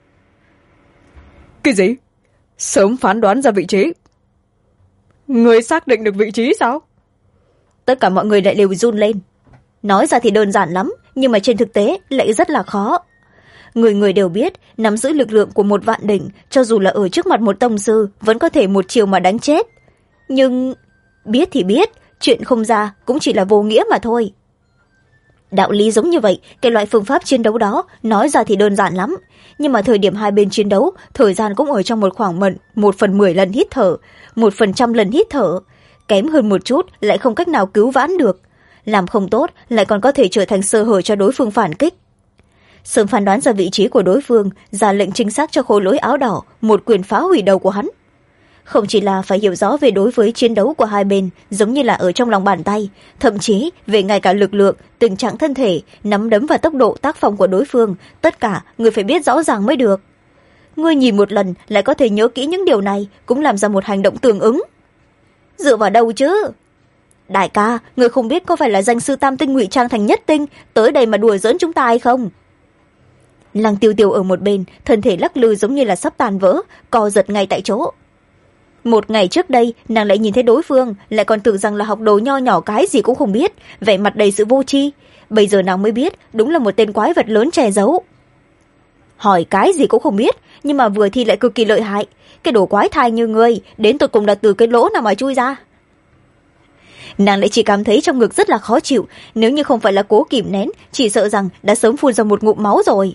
Cái gì? Sớm phán đoán ra vị trí? Người xác định được vị trí sao? Tất cả mọi người lại đều run lên. Nói ra thì đơn giản lắm, nhưng mà trên thực tế lại rất là khó. Người người đều biết, nắm giữ lực lượng của một vạn đỉnh, cho dù là ở trước mặt một tông sư, vẫn có thể một chiều mà đánh chết. Nhưng biết thì biết, chuyện không ra cũng chỉ là vô nghĩa mà thôi. Đạo lý giống như vậy, cái loại phương pháp chiến đấu đó nói ra thì đơn giản lắm, nhưng mà thời điểm hai bên chiến đấu, thời gian cũng ở trong một khoảng 1/10 lần hít thở, 1% lần hít thở, kém hơn một chút lại không cách nào cứu vãn được, làm không tốt lại còn có thể trở thành sơ hở cho đối phương phản kích. Sớm phán đoán ra vị trí của đối phương, ra lệnh chính xác cho khối lỗi áo đỏ, một quyền phá hủy đầu của hắn. Không chỉ là phải hiểu rõ về đối với chiến đấu của hai bên, giống như là ở trong lòng bàn tay, thậm chí về ngay cả lực lượng, tình trạng thân thể, nắm đấm và tốc độ tác phong của đối phương, tất cả người phải biết rõ ràng mới được. Ngươi nhìn một lần lại có thể nhớ kỹ những điều này, cũng làm ra một hành động tương ứng. Dựa vào đâu chứ? Đại ca, ngươi không biết có phải là danh sư tam tinh ngụy trang thành nhất tinh, tới đây mà đùa giỡn chúng ta hay không? Lăng Tiêu Tiêu ở một bên, thân thể lắc lư giống như là sắp tàn vỡ, co giật ngay tại chỗ. Một ngày trước đây, nàng lại nhìn thấy đối phương, lại còn tưởng rằng là học đồ nho nhỏ cái gì cũng không biết, vẻ mặt đầy sự vô tri. Bây giờ nàng mới biết, đúng là một tên quái vật lớn che giấu. Hỏi cái gì cũng không biết, nhưng mà vừa thi lại cực kỳ lợi hại. Cái đồ quái thai như ngươi, đến tột cùng là từ cái lỗ nào mà chui ra. Nàng lại chỉ cảm thấy trong ngực rất là khó chịu, nếu như không phải là cố kìm nén, chỉ sợ rằng đã sớm phun ra một ngụm máu rồi.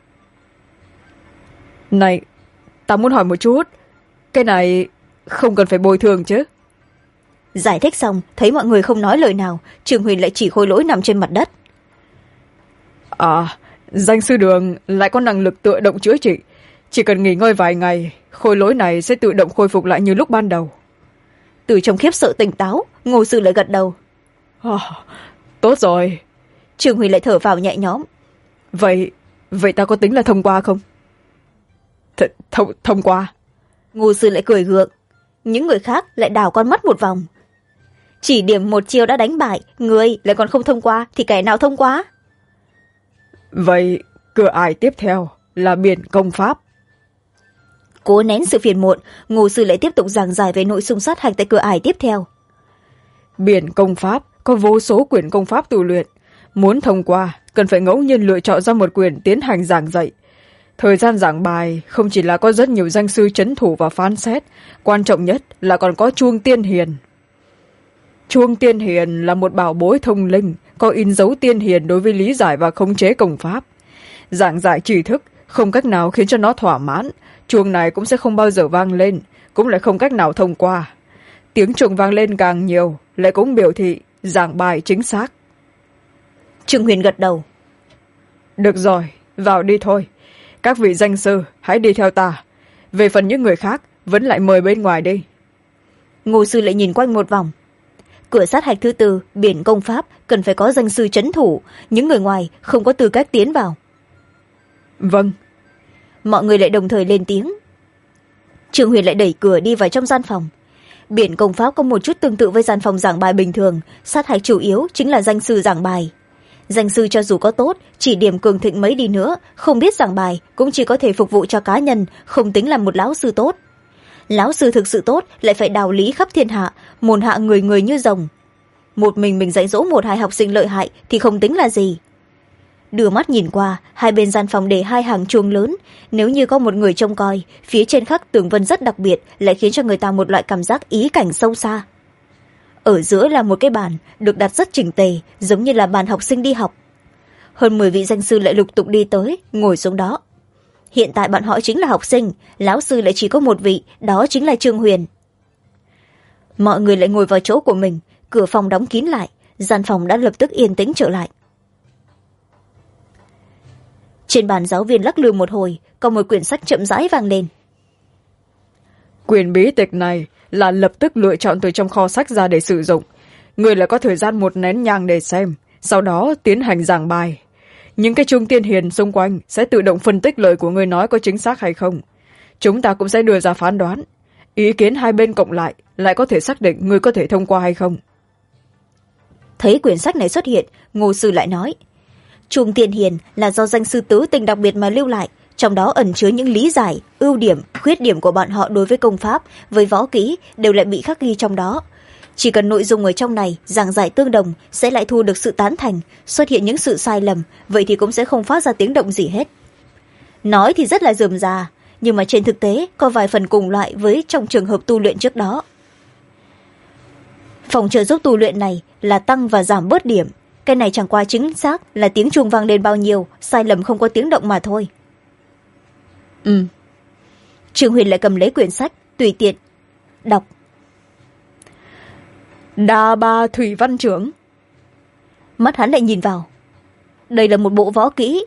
Này, ta muốn hỏi một chút, cái này không cần phải bồi thường chứ? Giải thích xong, thấy mọi người không nói lời nào, Trường Huyền lại chỉ khối lỗi nằm trên mặt đất. Danh sư Đường lại có năng lực tự động chữa trị. Chỉ cần nghỉ ngơi vài ngày, khối lỗi này sẽ tự động khôi phục lại như lúc ban đầu. Từ trong khiếp sợ tỉnh táo, Ngô Sư lại gật đầu. Tốt rồi. Trường Huyền lại thở vào nhẹ nhõm. Vậy ta có tính là thông qua không? Thông qua. Ngô Sư lại cười gượng. Những người khác lại đảo con mắt một vòng. Chỉ điểm một chiêu đã đánh bại, người lại còn không thông qua thì kẻ nào thông qua? Vậy cửa ải tiếp theo là biển công pháp. Cố nén sự phiền muộn, Ngô Sư lại tiếp tục giảng giải về nội dung sát hạch tại cửa ải tiếp theo. Biển công pháp có vô số quyển công pháp tu luyện. Muốn thông qua, cần phải ngẫu nhiên lựa chọn ra một quyển tiến hành giảng dạy. Thời gian giảng bài không chỉ là có rất nhiều danh sư trấn thủ và phán xét, quan trọng nhất là còn có chuông tiên hiền. Chuông tiên hiền là một bảo bối thông linh, có in dấu tiên hiền đối với lý giải và khống chế công pháp. Giảng giải tri thức không cách nào khiến cho nó thỏa mãn, chuông này cũng sẽ không bao giờ vang lên, cũng lại không cách nào thông qua. Tiếng chuông vang lên càng nhiều, lại cũng biểu thị giảng bài chính xác. Trường Huyền gật đầu. Được rồi, vào đi thôi. Các vị danh sư, hãy đi theo ta. Về phần những người khác, vẫn lại mời bên ngoài đi. Ngô Sư lại nhìn quanh một vòng. Cửa sát hạch thứ tư, biển công pháp, cần phải có danh sư trấn thủ. Những người ngoài không có tư cách tiến vào. Vâng. Mọi người lại đồng thời lên tiếng. Trường Huyền lại đẩy cửa đi vào trong gian phòng. Biển công pháp có một chút tương tự với gian phòng giảng bài bình thường, sát hạch chủ yếu chính là danh sư giảng bài. Danh sư cho dù có tốt, chỉ điểm cường thịnh mấy đi nữa, không biết giảng bài cũng chỉ có thể phục vụ cho cá nhân, không tính là một lão sư tốt. Lão sư thực sự tốt lại phải đạo lý khắp thiên hạ, môn hạ người người như rồng. Một mình dạy dỗ một hai học sinh lợi hại thì không tính là gì. Đưa mắt nhìn qua, hai bên gian phòng để hai hàng chuông lớn, nếu như có một người trông coi, phía trên khắc tường vân rất đặc biệt, lại khiến cho người ta một loại cảm giác ý cảnh sâu xa. Ở giữa là một cái bàn được đặt rất chỉnh tề, giống như là bàn học sinh đi học. Hơn 10 vị danh sư lại lục tục đi tới, ngồi xuống đó. Hiện tại bọn họ chính là học sinh, lão sư lại chỉ có một vị, đó chính là Trương Huyền. Mọi người lại ngồi vào chỗ của mình, cửa phòng đóng kín lại, gian phòng đã lập tức yên tĩnh trở lại. Trên bàn giáo viên lắc lư một hồi, có một quyển sách chậm rãi vang lên. Quyển bí tịch này là lập tức lựa chọn từ trong kho sách ra để sử dụng. Người lại có thời gian 1 nén nhang để xem, sau đó tiến hành giảng bài. Những cái trung tiên hiền xung quanh sẽ tự động phân tích lời của người nói có chính xác hay không. Chúng ta cũng sẽ đưa ra phán đoán. Ý kiến hai bên cộng lại có thể xác định người có thể thông qua hay không. Thấy quyển sách này xuất hiện, Ngô sư lại nói, Trung tiên hiền là do danh sư tứ tình đặc biệt mà lưu lại, trong đó ẩn chứa những lý giải, ưu điểm, khuyết điểm của bọn họ đối với công pháp, với võ kỹ đều lại bị khắc ghi trong đó. Chỉ cần nội dung ở trong này giảng giải tương đồng sẽ lại thu được sự tán thành, xuất hiện những sự sai lầm, vậy thì cũng sẽ không phát ra tiếng động gì hết. Nói thì rất là rườm rà, nhưng mà trên thực tế có vài phần cùng loại với trong trường hợp tu luyện trước đó. Phòng trợ giúp tu luyện này là tăng và giảm bớt điểm, cái này chẳng qua chính xác là tiếng chuông vang lên bao nhiêu, sai lầm không có tiếng động mà thôi. Trương Huyền lại cầm lấy quyển sách, tùy tiện đọc. Đa Ba Thủy Văn Trưởng. Mắt hắn lại nhìn vào. Đây là một bộ võ kỹ.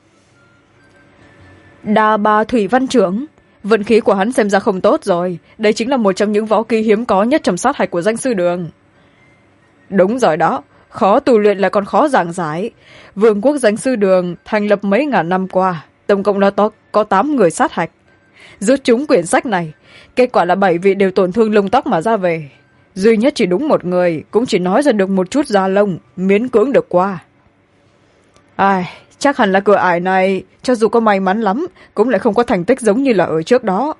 Đa Ba Thủy Văn Trưởng. Vận khí của hắn xem ra không tốt rồi. Đây chính là một trong những võ kỹ hiếm có nhất trong sát hạch của danh sư đường. Đúng rồi đó. Khó tu luyện là còn khó giảng giải. Vương quốc danh sư đường thành lập mấy ngàn năm qua, tổng cộng là có 8 người sát hạch. Rút chúng quyển sách này, kết quả là 7 vị đều tổn thương lông tóc mà ra về. Duy nhất chỉ đúng một người, cũng chỉ nói ra được một chút da lông, miễn cưỡng được qua. Ai, chắc hẳn là cửa ải này, cho dù có may mắn lắm, cũng lại không có thành tích giống như là ở trước đó.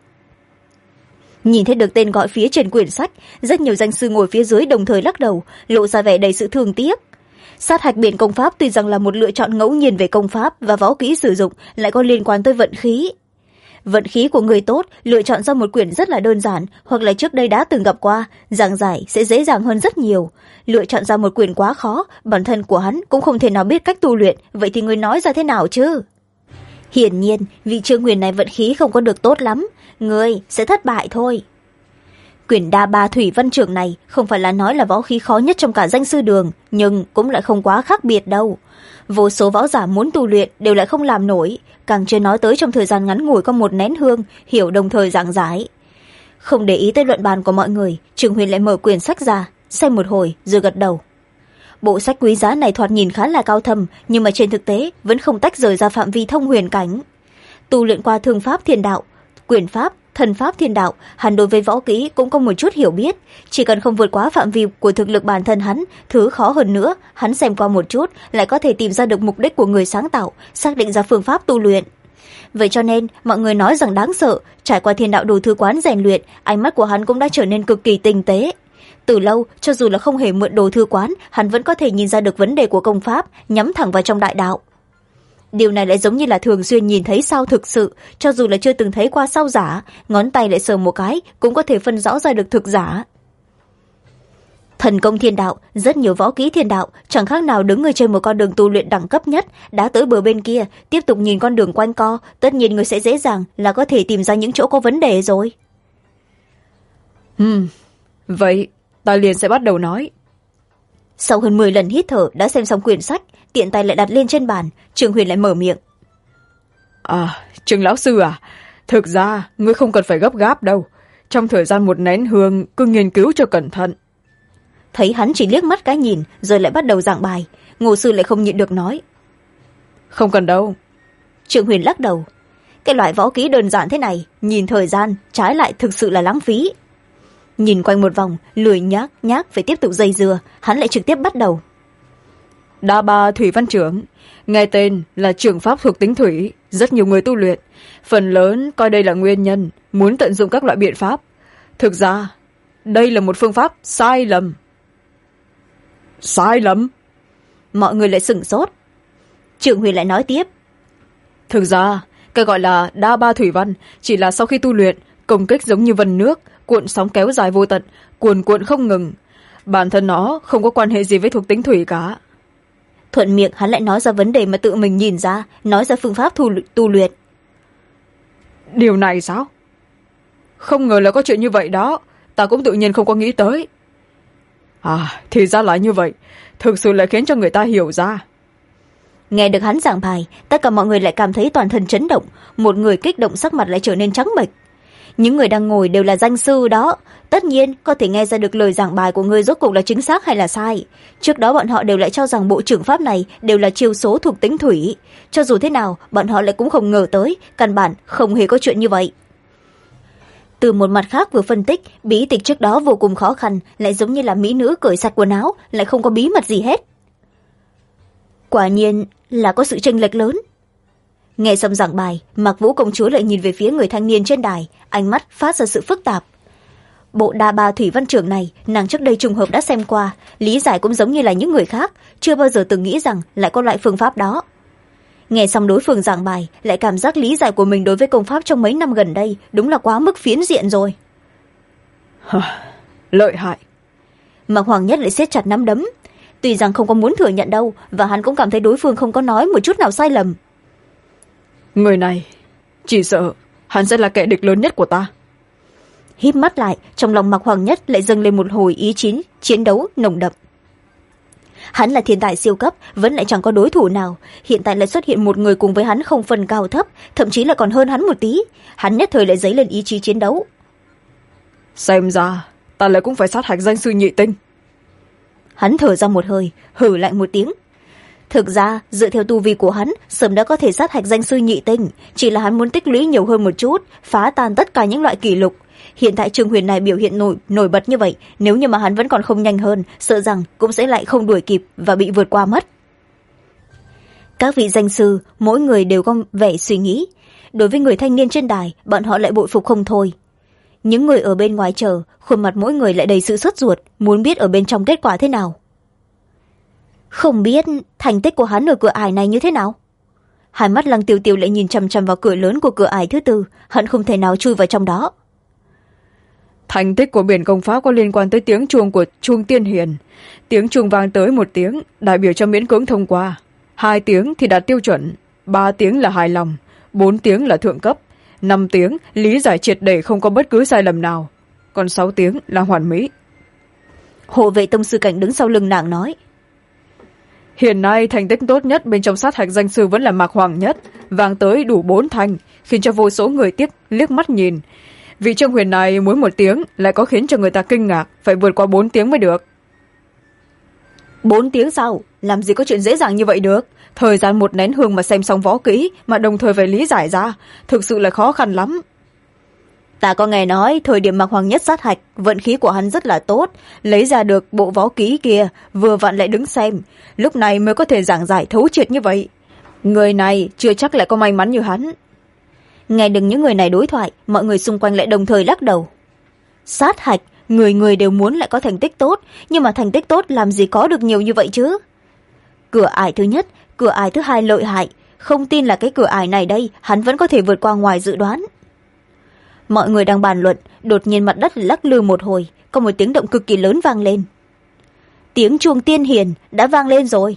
Nhìn thấy được tên gọi phía trên quyển sách, rất nhiều danh sư ngồi phía dưới đồng thời lắc đầu, lộ ra vẻ đầy sự thương tiếc. Sát hạch biển công pháp tuy rằng là một lựa chọn ngẫu nhiên về công pháp và võ kỹ sử dụng, lại có liên quan tới vận khí. Vận khí của người tốt lựa chọn ra một quyển rất là đơn giản, hoặc là trước đây đã từng gặp qua, giảng giải sẽ dễ dàng hơn rất nhiều. Lựa chọn ra một quyển quá khó, bản thân của hắn cũng không thể nào biết cách tu luyện, vậy thì người nói ra thế nào chứ? Hiển nhiên, vị Trương Huyền này vận khí không có được tốt lắm, người sẽ thất bại thôi. Quyển Đa Ba Thủy Văn Trưởng này không phải là nói là võ khí khó nhất trong cả danh sư đường, nhưng cũng lại không quá khác biệt đâu. Vô số võ giả muốn tu luyện đều lại không làm nổi, càng chưa nói tới trong thời gian ngắn ngủi có 1 nén hương, hiểu đồng thời giảng giải. Không để ý tới luận bàn của mọi người, Trương Huyền lại mở quyển sách ra, xem một hồi rồi gật đầu. Bộ sách quý giá này thoạt nhìn khá là cao thâm, nhưng mà trên thực tế vẫn không tách rời ra phạm vi thông huyền cảnh. Tu luyện qua thương pháp thiên đạo, quyền pháp, thần pháp thiên đạo, hắn đối với võ kỹ cũng có một chút hiểu biết, chỉ cần không vượt quá phạm vi của thực lực bản thân hắn, thứ khó hơn nữa, hắn xem qua một chút lại có thể tìm ra được mục đích của người sáng tạo, xác định ra phương pháp tu luyện. Vậy cho nên mọi người nói rằng đáng sợ, trải qua thiên đạo đồ thư quán rèn luyện, ánh mắt của hắn cũng đã trở nên cực kỳ tinh tế. Từ lâu, cho dù là không hề mượn đồ thư quán, hắn vẫn có thể nhìn ra được vấn đề của công pháp, nhắm thẳng vào trong đại đạo. Điều này lại giống như là thường xuyên nhìn thấy sao thực sự, cho dù là chưa từng thấy qua sao giả, ngón tay lại sờ một cái cũng có thể phân rõ ra được thực giả. Thần công thiên đạo, rất nhiều võ kỹ thiên đạo, chẳng khác nào đứng người trên một con đường tu luyện đẳng cấp nhất, đã tới bờ bên kia, tiếp tục nhìn con đường quanh co, tất nhiên người sẽ dễ dàng là có thể tìm ra những chỗ có vấn đề rồi. Vậy, ta liền sẽ bắt đầu nói. Sau hơn 10 lần hít thở đã xem xong quyển sách, tiện tay lại đặt lên trên bàn, Trương Huyền lại mở miệng. Trương lão sư à, thực ra ngươi không cần phải gấp gáp đâu. Trong thời gian 1 nén hương, cứ nghiên cứu cho cẩn thận. Thấy hắn chỉ liếc mắt cái nhìn, rồi lại bắt đầu giảng bài, Ngô sư lại không nhịn được nói. Không cần đâu. Trương Huyền lắc đầu. Cái loại võ kỹ đơn giản thế này, nhìn thời gian, trái lại thực sự là lãng phí. Nhìn quanh một vòng, lười nhác nhác phải tiếp tục dây dưa, hắn lại trực tiếp bắt đầu. Đa Ba Thủy Văn Trưởng, nghe tên là trưởng pháp thuộc tính thủy, rất nhiều người tu luyện, phần lớn coi đây là nguyên nhân, muốn tận dụng các loại biện pháp. Thực ra, đây là một phương pháp sai lầm. Sai lầm? Mọi người lại sửng sốt. Trưởng Huyền lại nói tiếp. Thực ra, cái gọi là Đa Ba Thủy Văn chỉ là sau khi tu luyện, công kích giống như vần nước, cuộn sóng kéo dài vô tận, cuồn cuộn không ngừng. Bản thân nó không có quan hệ gì với thuộc tính thủy cả. Thuận miệng hắn lại nói ra vấn đề mà tự mình nhìn ra, nói ra phương pháp tu luyện. Điều này sao? Không ngờ là có chuyện như vậy đó, ta cũng tự nhiên không có nghĩ tới. Thì ra là như vậy, thực sự lại khiến cho người ta hiểu ra. Nghe được hắn giảng bài, tất cả mọi người lại cảm thấy toàn thân chấn động, một người kích động sắc mặt lại trở nên trắng bệch. Những người đang ngồi đều là danh sư đó, tất nhiên có thể nghe ra được lời giảng bài của ngươi rốt cuộc là chính xác hay là sai. Trước đó bọn họ đều lại cho rằng bộ trưởng pháp này đều là chiêu số thuộc tính thủy, cho dù thế nào bọn họ lại cũng không ngờ tới, căn bản không hề có chuyện như vậy. Từ một mặt khác vừa phân tích, bí tịch trước đó vô cùng khó khăn, lại giống như là mỹ nữ cởi sạch quần áo, lại không có bí mật gì hết. Quả nhiên là có sự chênh lệch lớn. Nghe xong giảng bài, Mạc Vũ công chúa lại nhìn về phía người thanh niên trên đài, ánh mắt phát ra sự phức tạp. Bộ Đa Ba Thủy Văn Trưởng này, nàng trước đây trùng hợp đã xem qua, lý giải cũng giống như là những người khác, chưa bao giờ từng nghĩ rằng lại có loại phương pháp đó. Nghe xong đối phương giảng bài, lại cảm giác lý giải của mình đối với công pháp trong mấy năm gần đây đúng là quá mức phiến diện rồi. Lợi hại. Mạc Hoàng Nhất lại siết chặt nắm đấm. Tuy rằng không có muốn thừa nhận đâu, và hắn cũng cảm thấy đối phương không có nói một chút nào sai lầm. Người này, chỉ sợ hắn sẽ là kẻ địch lớn nhất của ta. Híp mắt lại, trong lòng Mạc Hoàng Nhất lại dâng lên một hồi ý chí chiến đấu nồng đậm. Hắn là thiên tài siêu cấp, vẫn lại chẳng có đối thủ nào, hiện tại lại xuất hiện một người cùng với hắn không phân cao thấp, thậm chí là còn hơn hắn một tí. Hắn nhất thời lại dấy lên ý chí chiến đấu. Xem ra ta lại cũng phải sát hạch danh sư nhị tinh. Hắn thở ra một hơi, hử lạnh một tiếng. Thực ra dựa theo tu vi của hắn, sớm đã có thể sát hạch danh sư nhị tinh, chỉ là hắn muốn tích lũy nhiều hơn một chút, phá tan tất cả những loại kỷ lục. Hiện tại Trương Huyền này biểu hiện nổi bật như vậy, nếu như mà hắn vẫn còn không nhanh hơn, sợ rằng cũng sẽ lại không đuổi kịp và bị vượt qua mất. Các vị danh sư, mỗi người đều có vẻ suy nghĩ. Đối với người thanh niên trên đài, bọn họ lại bội phục không thôi. Những người ở bên ngoài chờ, khuôn mặt mỗi người lại đầy sự sốt ruột, muốn biết ở bên trong kết quả thế nào. Không biết thành tích của hắn ở cửa ải này như thế nào? Hai mắt Lăng Tiêu Tiêu lại nhìn chằm chằm vào cửa lớn của cửa ải thứ tư, hận không thể nào chui vào trong đó. Thành tích của biển công pháp có liên quan tới tiếng chuông của chuông tiên hiền. Tiếng chuông vang tới 1 tiếng, đại biểu cho miễn cưỡng thông qua. 2 tiếng thì đạt tiêu chuẩn, 3 tiếng là hài lòng, 4 tiếng là thượng cấp, 5 tiếng lý giải triệt để không có bất cứ sai lầm nào, còn 6 tiếng là hoàn mỹ. Hộ vệ tông sư cảnh đứng sau lưng nàng nói. Hiện nay thành tích tốt nhất bên trong sát hạch danh sư vẫn là Mạc Hoàng Nhất, vang tới đủ 4 thanh, khiến cho vô số người tiếc liếc mắt nhìn. Vị Trương Huyền này mỗi 1 tiếng lại có khiến cho người ta kinh ngạc, phải vượt qua 4 tiếng mới được. 4 tiếng sau, làm gì có chuyện dễ dàng như vậy được. Thời gian 1 nén hương mà xem xong võ kỹ, mà đồng thời phải lý giải ra, thực sự là khó khăn lắm. Ta có nghe nói thời điểm Mạc Hoàng Nhất sát hạch, vận khí của hắn rất là tốt, lấy ra được bộ võ kỹ kia, vừa vặn lại đứng xem, lúc này mới có thể giảng giải thấu triệt như vậy. Người này chưa chắc lại có may mắn như hắn. Nghe được những người này đối thoại, mọi người xung quanh lại đồng thời lắc đầu. Sát hạch, người người đều muốn lại có thành tích tốt, nhưng mà thành tích tốt làm gì có được nhiều như vậy chứ? Cửa ải thứ nhất, cửa ải thứ hai lợi hại, không tin là cái cửa ải này đây, hắn vẫn có thể vượt qua ngoài dự đoán. Mọi người đang bàn luận, đột nhiên mặt đất lắc lư một hồi, có một tiếng động cực kỳ lớn vang lên. Tiếng chuông tiên hiền đã vang lên rồi.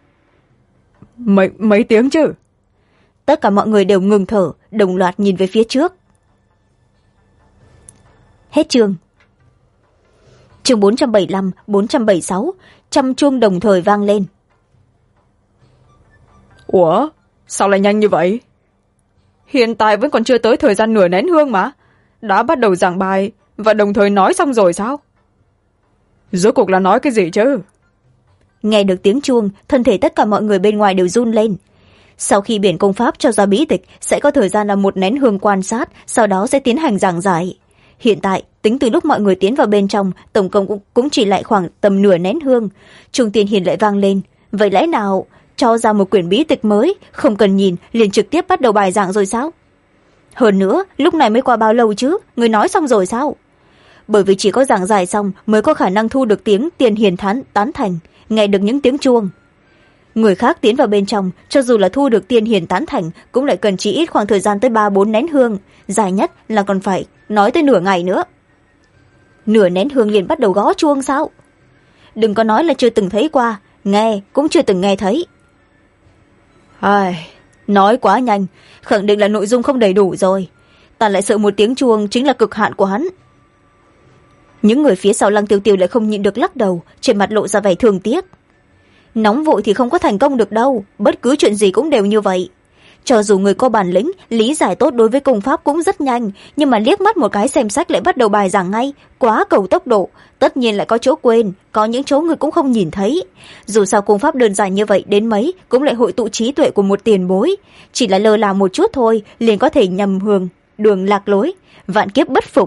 Mấy tiếng chứ? Tất cả mọi người đều ngừng thở, đồng loạt nhìn về phía trước. Hết chương. Chương 475, 476, trăm chuông đồng thời vang lên. Ủa, sao lại nhanh như vậy? Hiện tại vẫn còn chưa tới thời gian nửa nén hương mà. Đã bắt đầu giảng bài và đồng thời nói xong rồi sao? Rốt cuộc là nói cái gì chứ? Nghe được tiếng chuông, thân thể tất cả mọi người bên ngoài đều run lên. Sau khi biển công pháp cho ra bí tịch, sẽ có thời gian là 1 nén hương quan sát, sau đó sẽ tiến hành giảng giải. hiện tại tính từ lúc mọi người tiến vào bên trong tổng cộng cũng chỉ lại khoảng tầm nửa nén hương. Trung Tiên Hiền lại vang lên, vậy lẽ nào cho ra một quyển bí tịch mới, không cần nhìn liền trực tiếp bắt đầu bài giảng rồi sao? Hơn nữa lúc này mới qua bao lâu chứ, người nói xong rồi sao? Bởi vì chỉ có giảng giải xong mới có khả năng thu được tiếng Tiên Hiền tán thành, nghe được những tiếng chuông. Người khác tiến vào bên trong, cho dù là thu được Tiên Hiền tán thành cũng lại cần chỉ ít khoảng thời gian tới 3-4 nén hương, dài nhất là còn phải nói tới nửa ngày nữa. Nửa nén hương liền bắt đầu gõ chuông sao? Đừng có nói là chưa từng thấy qua, nghe cũng chưa từng nghe thấy. Nói quá nhanh, khẳng định là nội dung không đầy đủ rồi. Ta lại sợ một tiếng chuông chính là cực hạn của hắn. Những người phía sau Lăng Tiêu Tiêu lại không nhịn được lắc đầu, trên mặt lộ ra vẻ thương tiếc. Nóng vội thì không có thành công được đâu, bất cứ chuyện gì cũng đều như vậy. Cho dù người có bản lĩnh, lý giải tốt đối với công pháp cũng rất nhanh, nhưng mà liếc mắt một cái xem sách lại bắt đầu bài giảng ngay, quá cầu tốc độ, tất nhiên lại có chỗ quên, có những chỗ người cũng không nhìn thấy. Dù sao công pháp đơn giản như vậy đến mấy cũng lại hội tụ trí tuệ của một tiền bối, chỉ là lơ là một chút thôi liền có thể nhầm đường lạc lối, vạn kiếp bất phục.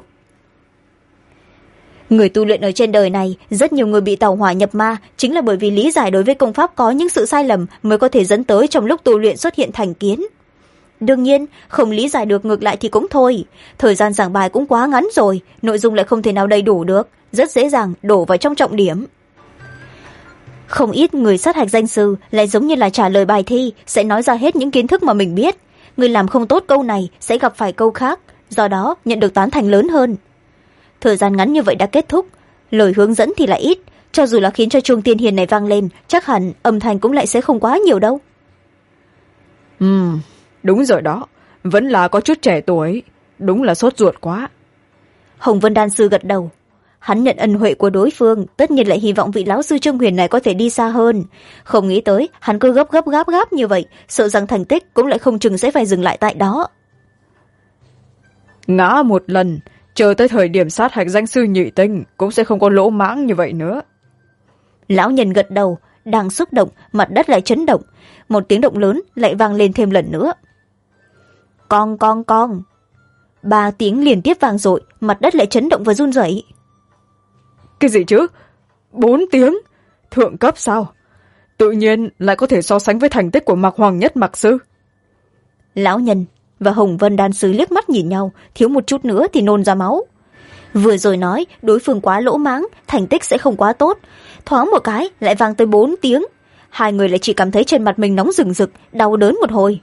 Người tu luyện ở trên đời này, rất nhiều người bị tàu hỏa nhập ma chính là bởi vì lý giải đối với công pháp có những sự sai lầm mới có thể dẫn tới trong lúc tu luyện xuất hiện thành kiến. Đương nhiên, không lý giải được ngược lại thì cũng thôi. Thời gian giảng bài cũng quá ngắn rồi, nội dung lại không thể nào đầy đủ được, rất dễ dàng đổ vào trong trọng điểm. Không ít người sát hạch danh sư lại giống như là trả lời bài thi, sẽ nói ra hết những kiến thức mà mình biết. Người làm không tốt câu này sẽ gặp phải câu khác, do đó nhận được tán thành lớn hơn. Thời gian ngắn như vậy đã kết thúc, lời hướng dẫn thì lại ít, cho dù là khiến cho chuông Tiên Hiền này vang lên, chắc hẳn âm thanh cũng lại sẽ không quá nhiều đâu. Đúng rồi đó, vẫn là có chút trẻ tuổi, đúng là sốt ruột quá. Hồng Vân Đan sư gật đầu. Hắn nhận ân huệ của đối phương, tất nhiên lại hy vọng vị lão sư Trương Huyền này có thể đi xa hơn. Không nghĩ tới hắn cứ gấp như vậy, sợ rằng thành tích cũng lại không chừng sẽ phải dừng lại tại đó. Ngã một lần, chờ tới thời điểm sát hạch danh sư nhị tinh cũng sẽ không có lỗ mãng như vậy nữa. Lão nhân gật đầu, đang xúc động, mặt đất lại chấn động, một tiếng động lớn lại vang lên thêm lần nữa. Con. 3 tiếng liên tiếp vang dội, mặt đất lại chấn động và run rẩy. Cái gì chứ? 4 tiếng? Thượng cấp sao? Tự nhiên lại có thể so sánh với thành tích của Mạc Hoàng Nhất Mạc Sư. Lão nhân và Hồng Vân Đan sư liếc mắt nhìn nhau, thiếu một chút nữa thì nôn ra máu. Vừa rồi nói đối phương quá lỗ mãng, thành tích sẽ không quá tốt, thoáng một cái lại vang tới 4 tiếng. Hai người lại chỉ cảm thấy trên mặt mình nóng rừng rực, đau đớn một hồi.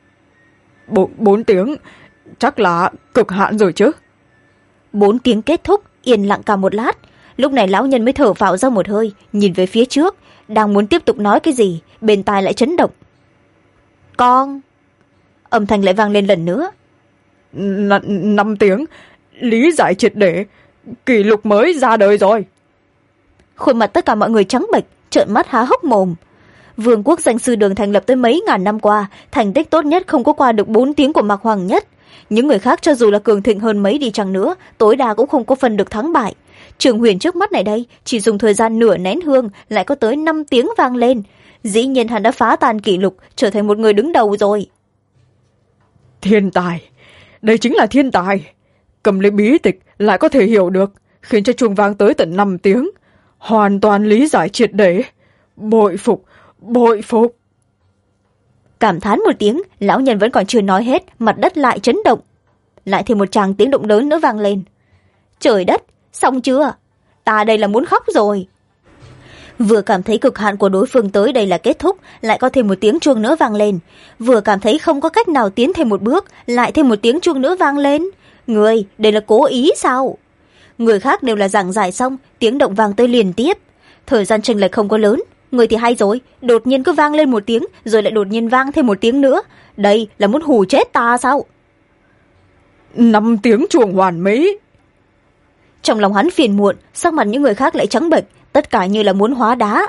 4 tiếng? Chắc là cực hạn rồi chứ. 4 tiếng kết thúc, yên lặng cả một lát. Lúc này lão nhân mới thở phào ra một hơi, nhìn về phía trước, đang muốn tiếp tục nói cái gì, bên tai lại chấn động. Con. Âm thanh lại vang lên lần nữa. 5 tiếng, lý giải triệt để, kỷ lục mới ra đời rồi. Khuôn mặt tất cả mọi người trắng bệch, trợn mắt há hốc mồm. Vương quốc danh sư đường thành lập tới mấy ngàn năm qua, thành tích tốt nhất không có qua được 4 tiếng của Mạc Hoàng Nhất. Những người khác cho dù là cường thịnh hơn mấy đi chăng nữa, tối đa cũng không có phần được thắng bại. Trường Huyền trước mắt này đây, chỉ dùng thời gian nửa nén hương lại có tới 5 tiếng vang lên. Dĩ nhiên hắn đã phá tan kỷ lục, trở thành một người đứng đầu rồi. Thiên tài, đây chính là thiên tài. Cầm lấy bí tịch lại có thể hiểu được, khiến cho chuông vang tới tận 5 tiếng. Hoàn toàn lý giải triệt để. Bội phục. Cảm thán một tiếng, lão nhân vẫn còn chưa nói hết, mặt đất lại chấn động. Lại thêm một tràng tiếng động lớn nữa vang lên. Trời đất, xong chưa? Ta đây là muốn khóc rồi. Vừa cảm thấy cực hạn của đối phương tới đây là kết thúc, lại có thêm một tiếng chuông nữa vang lên. Vừa cảm thấy không có cách nào tiến thêm một bước, lại thêm một tiếng chuông nữa vang lên. Người, đây là cố ý sao? Người khác đều là giảng giải xong, tiếng động vang tới liên tiếp. Thời gian chênh lệch không có lớn, người thì hay rồi, đột nhiên cứ vang lên một tiếng, rồi lại đột nhiên vang thêm một tiếng nữa. Đây là muốn hù chết ta sao? 5 tiếng chuông hoàn mỹ. Trong lòng hắn phiền muộn, sắc mặt những người khác lại trắng bệch, tất cả như là muốn hóa đá.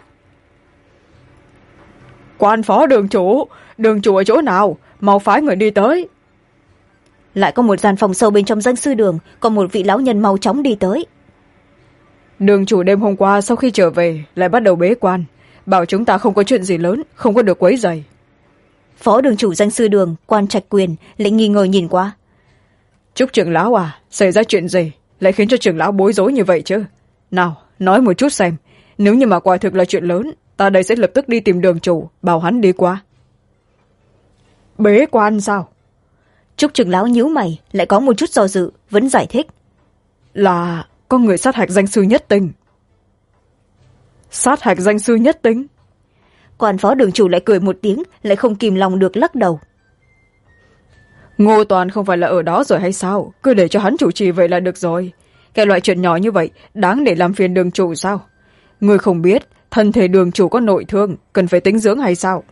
Quan phó đường chủ ở chỗ nào? Mau phái người đi tới. Lại có một gian phòng sâu bên trong danh sư đường, còn một vị lão nhân mau chóng đi tới. Đường chủ đêm hôm qua sau khi trở về lại bắt đầu bế quan, bảo chúng ta không có chuyện gì lớn, không có được quấy rầy. Phó đường chủ danh sư đường Quan Trạch Quyền lại nghi ngờ nhìn qua. Trúc trưởng lão à, xảy ra chuyện gì? lại khiến cho trưởng lão bối rối như vậy chứ? Nào, nói một chút xem, nếu như mà quả thực là chuyện lớn, ta đây sẽ lập tức đi tìm đường chủ, bảo hắn đi qua. Bế quan sao? Trúc trưởng lão nhíu mày, lại có một chút do dự, vẫn giải thích. Là có người sát hạch danh sư nhất tinh. Sát hạch danh sư nhất tinh? Quan phó đường chủ lại cười một tiếng, lại không kìm lòng được lắc đầu. Ngô Toàn không phải là ở đó rồi hay sao? Cứ để cho hắn chủ trì vậy là được rồi. Cái loại chuyện nhỏ như vậy đáng để làm phiền đường chủ sao? Người không biết thân thể đường chủ có nội thương, cần phải tĩnh dưỡng hay sao?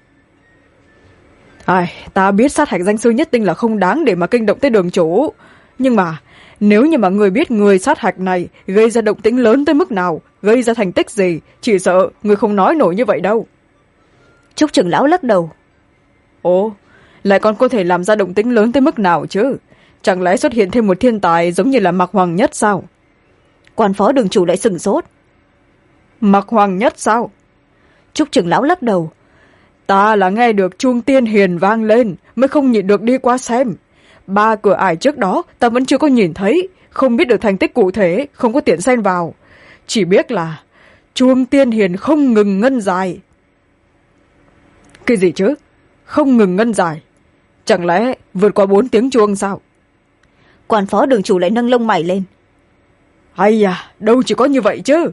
Ai, ta biết sát hạch danh sư nhất tinh là không đáng để mà kinh động tới đường chủ, nhưng mà nếu như mà người biết người sát hạch này gây ra động tĩnh lớn tới mức nào, gây ra thành tích gì, chỉ sợ người không nói nổi như vậy đâu. Trúc trưởng lão lắc đầu. Ồ, lại còn có thể làm ra động tĩnh lớn tới mức nào chứ? Chẳng lẽ xuất hiện thêm một thiên tài giống như là Mạc Hoàng Nhất sao? Quan phó đường chủ lại sửng sốt. Mạc Hoàng Nhất sao? Trúc trưởng lão lắc đầu. Ta là nghe được chuông tiên hiền vang lên mới không nhịn được đi qua xem. 3 cửa ải trước đó ta vẫn chưa có nhìn thấy, không biết được thành tích cụ thể, không có tiện xen vào. Chỉ biết là chuông tiên hiền không ngừng ngân dài. Cái gì chứ? Không ngừng ngân dài? Chẳng lẽ vượt qua 4 tiếng chuông sao? Quan phó đường chủ lại nâng lông mày lên. Hay à, đâu chỉ có như vậy chứ.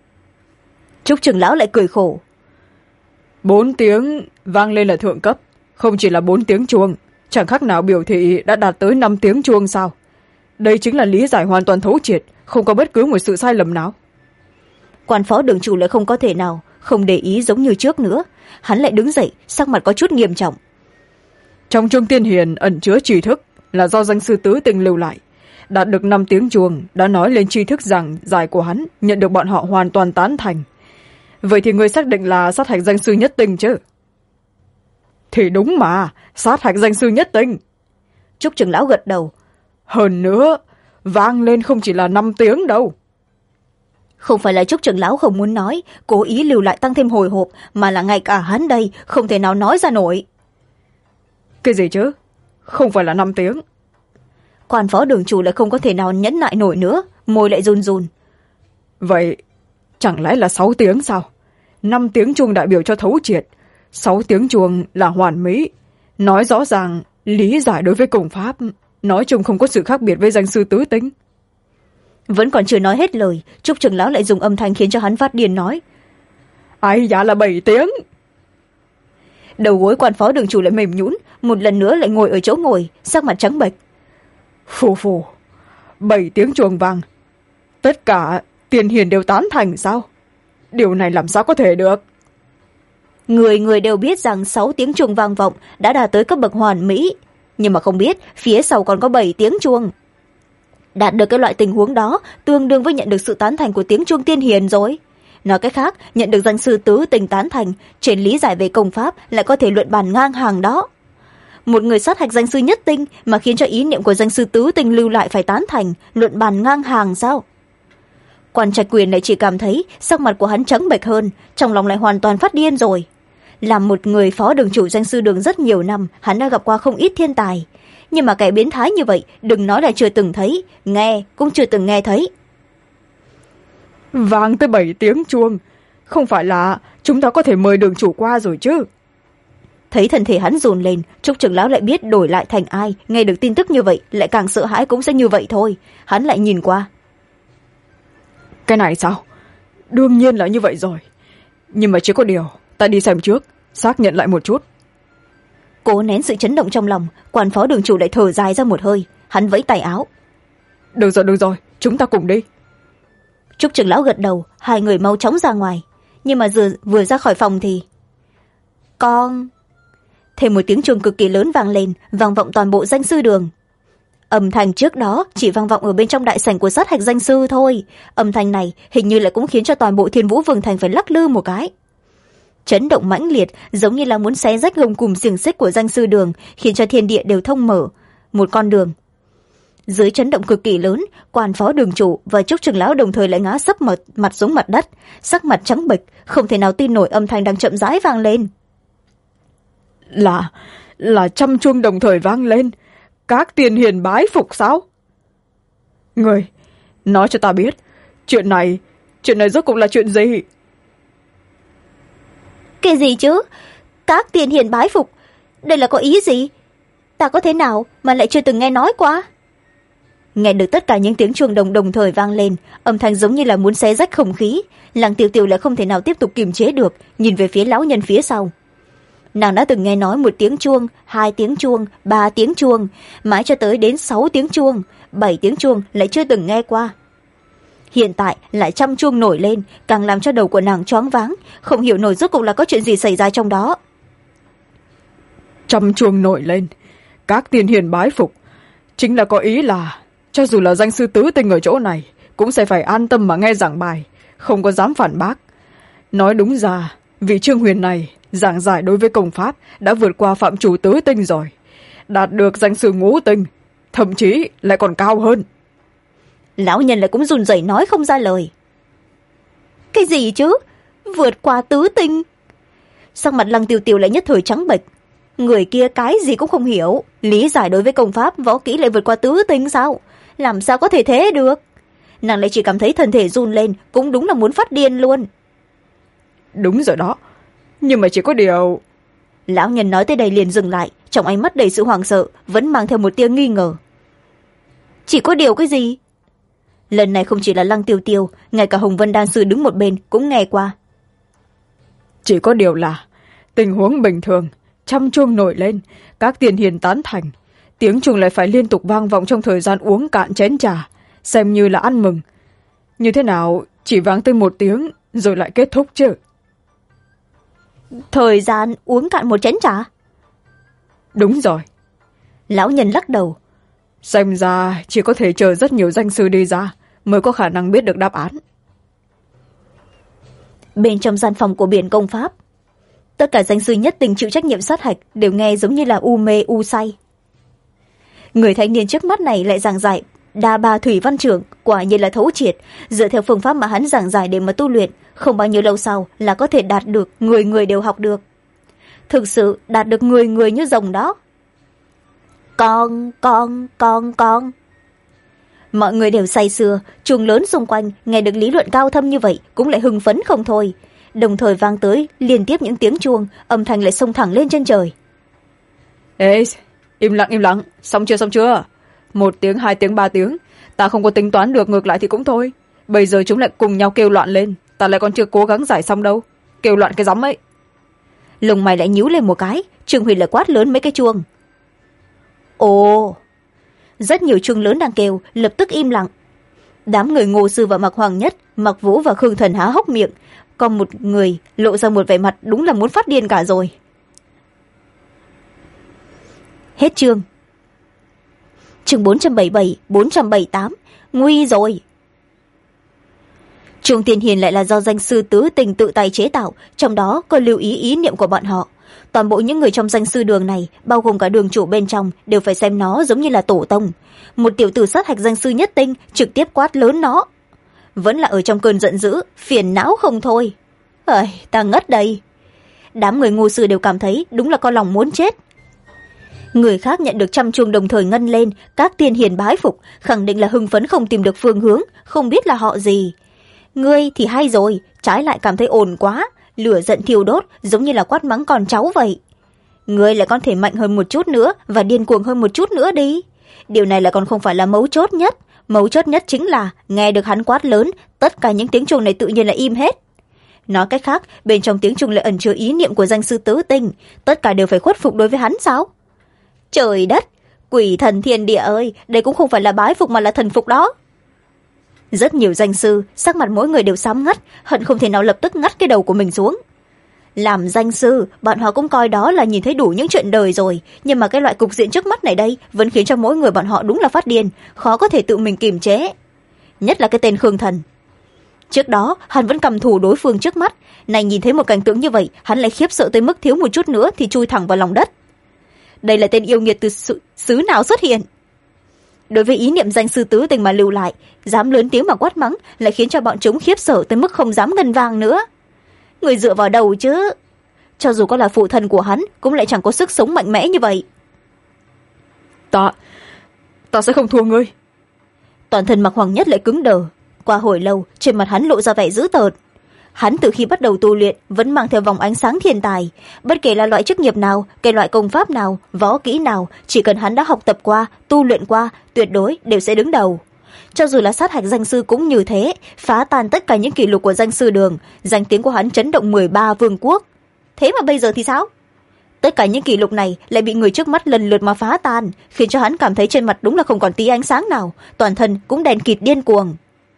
Trúc trưởng lão lại cười khổ. 4 tiếng vang lên là thượng cấp, không chỉ là 4 tiếng chuông, chẳng khác nào biểu thị đã đạt tới 5 tiếng chuông sao? Đây chính là lý giải hoàn toàn thấu triệt, không có bất cứ một sự sai lầm nào. Quan phó đường chủ lại không có thể nào không để ý giống như trước nữa. Hắn lại đứng dậy, sắc mặt có chút nghiêm trọng. Trong chuông tiên hiền ẩn chứa tri thức là do danh sư tứ tinh lưu lại. Đạt được 5 tiếng chuông đã nói lên tri thức giảng giải của hắn, nhận được bọn họ hoàn toàn tán thành. Vậy thì người xác định là sát hạch danh sư nhất tinh chứ? Thì đúng mà, sát hạch danh sư nhất tinh. Trúc trưởng lão gật đầu. Hơn nữa, vang lên không chỉ là 5 tiếng đâu. Không phải là Trúc trưởng lão không muốn nói, cố ý lưu lại tăng thêm hồi hộp, mà là ngay cả hắn đây không thể nào nói ra nổi. Cái gì chứ? Không phải là 5 tiếng. Quan phó đường chủ lại không có thể nào nhẫn nại nổi nữa, môi lại run run. Vậy chẳng lẽ là 6 tiếng sao? 5 tiếng chuông đại biểu cho thấu triệt, 6 tiếng chuông là hoàn mỹ. Nói rõ ràng, lý giải đối với công pháp, nói chung không có sự khác biệt với danh sư tứ tinh. Vẫn còn chưa nói hết lời, Trúc trưởng lão lại dùng âm thanh khiến cho hắn phát điên nói. Ai dạ là 7 tiếng. Đầu gối quan phó đường chủ lại mềm nhũn, một lần nữa lại ngồi ở chỗ ngồi, sắc mặt trắng bệch. Phù phù, 7 tiếng chuông vang, tất cả tiền hiền đều tán thành sao? Điều này làm sao có thể được? Người người đều biết rằng 6 tiếng chuông vang vọng đã đạt tới cấp bậc hoàn mỹ, nhưng mà không biết phía sau còn có 7 tiếng chuông. Đạt được cái loại tình huống đó tương đương với nhận được sự tán thành của tiếng chuông tiên hiền rồi. Nói cách khác, nhận được danh sư tứ tình tán thành, trên lý giải về công pháp lại có thể luận bàn ngang hàng đó. Một người sát hạch danh sư nhất tinh mà khiến cho ý niệm của danh sư tứ tinh lưu lại phải tán thành, luận bàn ngang hàng sao? Quan Trạch Quyền lại chỉ cảm thấy sắc mặt của hắn trắng bệch hơn, trong lòng lại hoàn toàn phát điên rồi. Làm một người phó đường chủ danh sư đường rất nhiều năm, hắn đã gặp qua không ít thiên tài. Nhưng mà kẻ biến thái như vậy, đừng nói là chưa từng thấy, nghe cũng chưa từng nghe thấy. Vang tới 7 tiếng chuông, không phải là chúng ta có thể mời đường chủ qua rồi chứ? Thấy thân thể hắn dồn lên, Trúc trưởng lão lại biết đổi lại thành ai, nghe được tin tức như vậy, lại càng sợ hãi cũng sẽ như vậy thôi. Hắn lại nhìn qua. Cái này sao? Đương nhiên là như vậy rồi. Nhưng mà chỉ có điều, ta đi xem trước, xác nhận lại một chút. Cố nén sự chấn động trong lòng, quan phó đường chủ lại thở dài ra một hơi, hắn vẫy tay áo. Được rồi, chúng ta cùng đi. Trúc trưởng lão gật đầu, hai người mau chóng ra ngoài. Nhưng mà vừa ra khỏi phòng thì... Con... Thêm một tiếng chuông cực kỳ lớn vang lên, vang vọng toàn bộ danh sư đường. Âm thanh trước đó chỉ vang vọng ở bên trong đại sảnh của sát hạch danh sư thôi. Âm thanh này hình như lại cũng khiến cho toàn bộ Thiên Vũ Vương Thành phải lắc lư một cái. Chấn động mãnh liệt, giống như là muốn xé rách gông cùm xiềng xích của danh sư đường, khiến cho thiên địa đều thông mở một con đường. Dưới chấn động cực kỳ lớn, quan phó đường chủ và Trúc trưởng lão đồng thời lại ngã sấp mặt xuống mặt đất, sắc mặt trắng bệch, không thể nào tin nổi âm thanh đang chậm rãi vang lên. Là trăm chuông đồng thời vang lên, các tiền hiền bái phục sao? nói cho ta biết, chuyện này rốt cuộc là chuyện gì? Cái gì chứ? Các tiền hiền bái phục, đây là có ý gì? Ta có thế nào mà lại chưa từng nghe nói qua? Nghe được tất cả những tiếng chuông đồng thời vang lên, âm thanh giống như là muốn xé rách không khí. Lăng Tiêu Tiêu lại không thể nào tiếp tục kiềm chế được, nhìn về phía lão nhân phía sau. Nàng đã từng nghe nói 1 tiếng chuông, 2 tiếng chuông, 3 tiếng chuông, mãi cho tới đến 6 tiếng chuông, 7 tiếng chuông lại chưa từng nghe qua. Hiện tại lại trăm chuông nổi lên, càng làm cho đầu của nàng choáng váng, không hiểu nổi rốt cuộc là có chuyện gì xảy ra trong đó. Trăm chuông nổi lên, các tiên hiền bái phục, chính là có ý là cho dù là danh sư tứ tinh ở chỗ này cũng sẽ phải an tâm mà nghe giảng bài, không có dám phản bác. Nói đúng ra, vị Trương Huyền này giảng giải đối với công pháp đã vượt qua phạm chủ tứ tinh rồi, đạt được danh sư ngũ tinh, thậm chí lại còn cao hơn. Lão nhân lại cũng run rẩy nói không ra lời. Cái gì chứ? Vượt qua tứ tinh? Sắc mặt Lăng Tiêu Tiêu lại nhất thời trắng bệch. Người kia cái gì cũng không hiểu, lý giải đối với công pháp võ kỹ lại vượt qua tứ tinh sao? Làm sao có thể thế được? Nàng lại chỉ cảm thấy thân thể run lên, cũng đúng là muốn phát điên luôn. Đúng rồi đó, nhưng mà chỉ có điều... Lão nhân nói tới đây liền dừng lại, trong ánh mắt đầy sự hoảng sợ, vẫn mang theo một tia nghi ngờ. Chỉ có điều cái gì? Lần này không chỉ là Lăng Tiêu Tiêu, ngay cả Hồng Vân Đan Sư đứng một bên cũng nghe qua. Chỉ có điều là tình huống bình thường, trăm chuông nổi lên, các tiền hiền tán thành, tiếng chuông lại phải liên tục vang vọng trong thời gian uống cạn chén trà, xem như là ăn mừng. Như thế nào chỉ vang tới 1 tiếng rồi lại kết thúc chứ? Thời gian uống cạn 1 chén trà? Đúng rồi. Lão nhân lắc đầu. Xem ra chỉ có thể chờ rất nhiều danh sư đi ra mới có khả năng biết được đáp án. Bên trong gian phòng của biển công pháp, tất cả danh sư nhất tình chịu trách nhiệm sát hạch đều nghe giống như là u mê u say. Người thanh niên trước mắt này lại giảng giải đa ba thủy văn trưởng, quả nhiên là thấu triệt. Dựa theo phương pháp mà hắn giảng giải để mà tu luyện, không bao nhiêu lâu sau là có thể đạt được người người đều học được. Thực sự đạt được người người như rồng đó. Con. Mọi người đều say sưa, chuông lớn xung quanh nghe được lý luận cao thâm như vậy cũng lại hưng phấn không thôi. Đồng thời vang tới liên tiếp những tiếng chuông, âm thanh lại xông thẳng lên trên trời. Ê, im lặng, xong chưa? 1 tiếng, 2 tiếng, 3 tiếng, ta không có tính toán được, ngược lại thì cũng thôi. Bây giờ chúng lại cùng nhau kêu loạn lên, ta lại còn chưa cố gắng giải xong đâu. Kêu loạn cái giấm ấy. Lông mày lại nhíu lên một cái, Trương Huyền lại quát lớn mấy cái chuông. Ồ! Rất nhiều chuông lớn đang kêu, lập tức im lặng. Đám người Ngô Sư và Mạc Hoàng Nhất, Mạc Vũ và Khương Thần há hốc miệng, còn một người lộ ra một vẻ mặt đúng là muốn phát điên cả rồi. Hết chương. Chương 477, 478, nguy rồi. Chuông Tiên Hiền lại là do danh sư tứ tình tự tay chế tạo, trong đó có lưu ý niệm của bọn họ. Toàn bộ những người trong danh sư đường này, bao gồm cả đường chủ bên trong, đều phải xem nó giống như là tổ tông. Một tiểu tử sát hạch danh sư nhất tinh trực tiếp quát lớn nó. Vẫn là ở trong cơn giận dữ, phiền não không thôi. Ta ngất đây. Đám người Ngô Sư đều cảm thấy đúng là có lòng muốn chết. Người khác nhận được trăm chuông đồng thời ngân lên, các tiên hiền bái phục, khẳng định là hưng phấn không tìm được phương hướng, không biết là họ gì. Ngươi thì hay rồi, trái lại cảm thấy ồn quá, lửa giận thiêu đốt, giống như là quát mắng con cháu vậy. Ngươi lại còn thể mạnh hơn một chút nữa và điên cuồng hơn một chút nữa đi. Điều này là còn không phải là mấu chốt nhất. Mấu chốt nhất chính là nghe được hắn quát lớn, tất cả những tiếng chuông này tự nhiên là im hết. Nói cách khác, bên trong tiếng chuông lại ẩn chứa ý niệm của danh sư tứ tinh, tất cả đều phải khuất phục đối với hắn sao? Trời đất, quỷ thần thiên địa ơi, đây cũng không phải là bái phục mà là thần phục đó. Rất nhiều danh sư, sắc mặt mỗi người đều xám ngắt, hận không thể nào lập tức ngắt cái đầu của mình xuống. Làm danh sư, bọn họ cũng coi đó là nhìn thấy đủ những chuyện đời rồi, nhưng mà cái loại cục diện trước mắt này đây vẫn khiến cho mỗi người bọn họ đúng là phát điên, khó có thể tự mình kiềm chế. Nhất là cái tên Khương Thần. Trước đó, hắn vẫn cầm thủ đối phương trước mắt, này nhìn thấy một cảnh tượng như vậy, hắn lại khiếp sợ tới mức thiếu một chút nữa thì chui thẳng vào lòng đất. Đây là tên yêu nghiệt từ xứ nào xuất hiện? Đối với ý niệm danh sư tứ tình mà lưu lại, dám lớn tiếng mà quát mắng lại khiến cho bọn chúng khiếp sợ tới mức không dám ngân vang nữa. Người dựa vào đầu chứ? Cho dù có là phụ thân của hắn, cũng lại chẳng có sức sống mạnh mẽ như vậy. Ta sẽ không thua ngươi. toàn thân Mạc Hoàng Nhất lại cứng đờ. Qua hồi lâu trên mặt hắn lộ ra vẻ dữ tợn. Hắn từ khi bắt đầu tu luyện vẫn mang theo vòng ánh sáng thiên tài, bất kể là loại chức nghiệp nào, cái loại công pháp nào, võ kỹ nào, chỉ cần hắn đã học tập qua, tu luyện qua, tuyệt đối đều sẽ đứng đầu. Cho dù là sát hạch danh sư cũng như thế, phá tan tất cả những kỷ lục của danh sư đường, danh tiếng của hắn chấn động 13 vương quốc. Thế mà bây giờ thì sao? Tất cả những kỷ lục này lại bị người trước mắt lần lượt mà phá tan, khiến cho hắn cảm thấy trên mặt đúng là không còn tí ánh sáng nào, toàn thân cũng đèn kịt điên cuồng.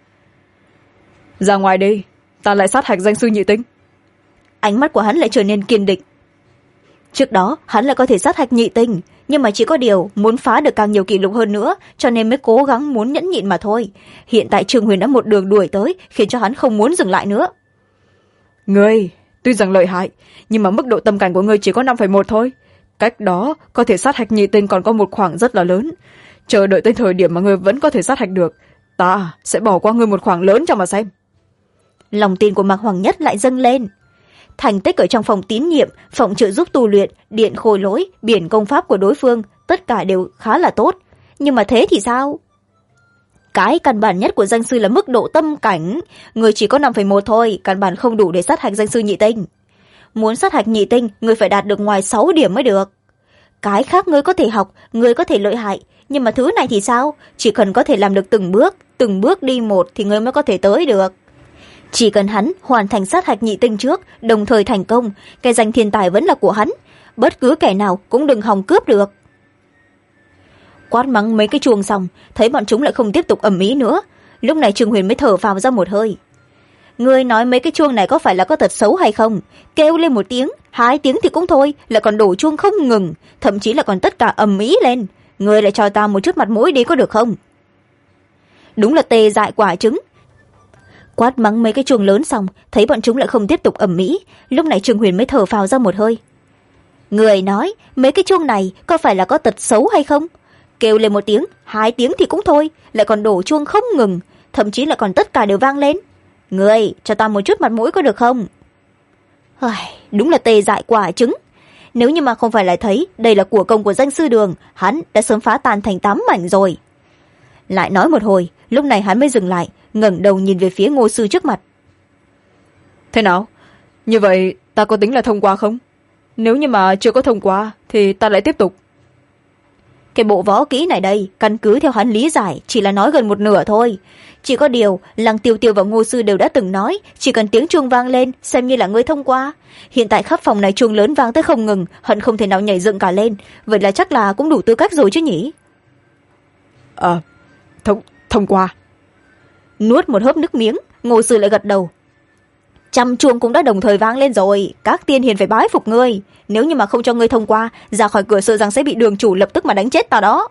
Ra ngoài đi, ta lại sát hạch danh sư nhị tinh. Ánh mắt của hắn lại trở nên kiên định. Trước đó hắn lại có thể sát hạch nhị tinh, nhưng mà chỉ có điều muốn phá được càng nhiều kỷ lục hơn nữa, cho nên mới cố gắng muốn nhẫn nhịn mà thôi. Hiện tại Trương Huyền đã một đường đuổi tới, khiến cho hắn không muốn dừng lại nữa. Ngươi tuy rằng lợi hại, nhưng mà mức độ tâm cảnh của ngươi chỉ có 5,1 thôi. Cách đó có thể sát hạch nhị tinh còn có một khoảng rất là lớn. Chờ đợi tới thời điểm mà ngươi vẫn có thể sát hạch được, ta sẽ bỏ qua ngươi một khoảng lớn cho mà xem. Lòng tin của Mạc Hoàng Nhất lại dâng lên. Thành tích ở trong phòng tín nhiệm, phòng trợ giúp tu luyện, điện khôi lỗi, biển công pháp của đối phương, tất cả đều khá là tốt. Nhưng mà thế thì sao? Cái căn bản nhất của danh sư là mức độ tâm cảnh. Người chỉ có 5,1 thôi, căn bản không đủ để sát hạch danh sư nhị tinh. Muốn sát hạch nhị tinh, người phải đạt được ngoài 6 điểm mới được. Cái khác người có thể học, người có thể lợi hại, nhưng mà thứ này thì sao? Chỉ cần có thể làm được từng bước đi một thì người mới có thể tới được. Chỉ cần hắn hoàn thành sát hạch nhị tinh trước, đồng thời thành công, cái danh thiên tài vẫn là của hắn, bất cứ kẻ nào cũng đừng hòng cướp được. Quát mắng mấy cái chuông xong, thấy bọn chúng lại không tiếp tục ầm ĩ nữa, lúc này Trương Huyền mới thở phào ra một hơi. Ngươi nói mấy cái chuông này có phải là có tật xấu hay không? Kêu lên 1 tiếng, 2 tiếng thì cũng thôi, lại còn đổ chuông không ngừng, thậm chí là còn tất cả ầm ĩ lên. Ngươi lại cho ta một chút mặt mũi đi có được không? Đúng là tê dại quả trứng. Quát mắng mấy cái chuông lớn xong, thấy bọn chúng lại không tiếp tục ầm ĩ, lúc này Trương Huyền mới thở phào ra một hơi. Người nói mấy cái chuông này có phải là có tật xấu hay không? Kêu lên 1 tiếng, 2 tiếng thì cũng thôi, lại còn đổ chuông không ngừng, thậm chí là còn tất cả đều vang lên. Người cho ta một chút mặt mũi có được không? Đúng là tê dại quả trứng. Nếu như mà không phải là thấy đây là của công của danh sư đường, hắn đã sớm phá tan thành 8 mảnh rồi. Lại nói một hồi, lúc này hắn mới dừng lại, ngẩng đầu nhìn về phía Ngô sư trước mặt. Thế nào? Như vậy ta có tính là thông qua không? Nếu như mà chưa có thông qua thì ta lại tiếp tục. Cái bộ võ kỹ này đây, căn cứ theo hắn lý giải, chỉ là nói gần một nửa thôi. Chỉ có điều, Lăng Tiêu Tiêu và Ngô sư đều đã từng nói, chỉ cần tiếng chuông vang lên, xem như là người thông qua. Hiện tại khắp phòng này chuông lớn vang tới không ngừng, hận không thể nào nhảy dựng cả lên. Vậy là chắc là cũng đủ tư cách rồi chứ nhỉ? Thông qua. Nuốt một hớp nước miếng, Ngô sư lại gật đầu. 100 chuông cũng đã đồng thời vang lên rồi, các tiên hiền phải bái phục ngươi. Nếu như mà không cho ngươi thông qua, ra khỏi cửa sợ rằng sẽ bị đường chủ lập tức mà đánh chết ta đó.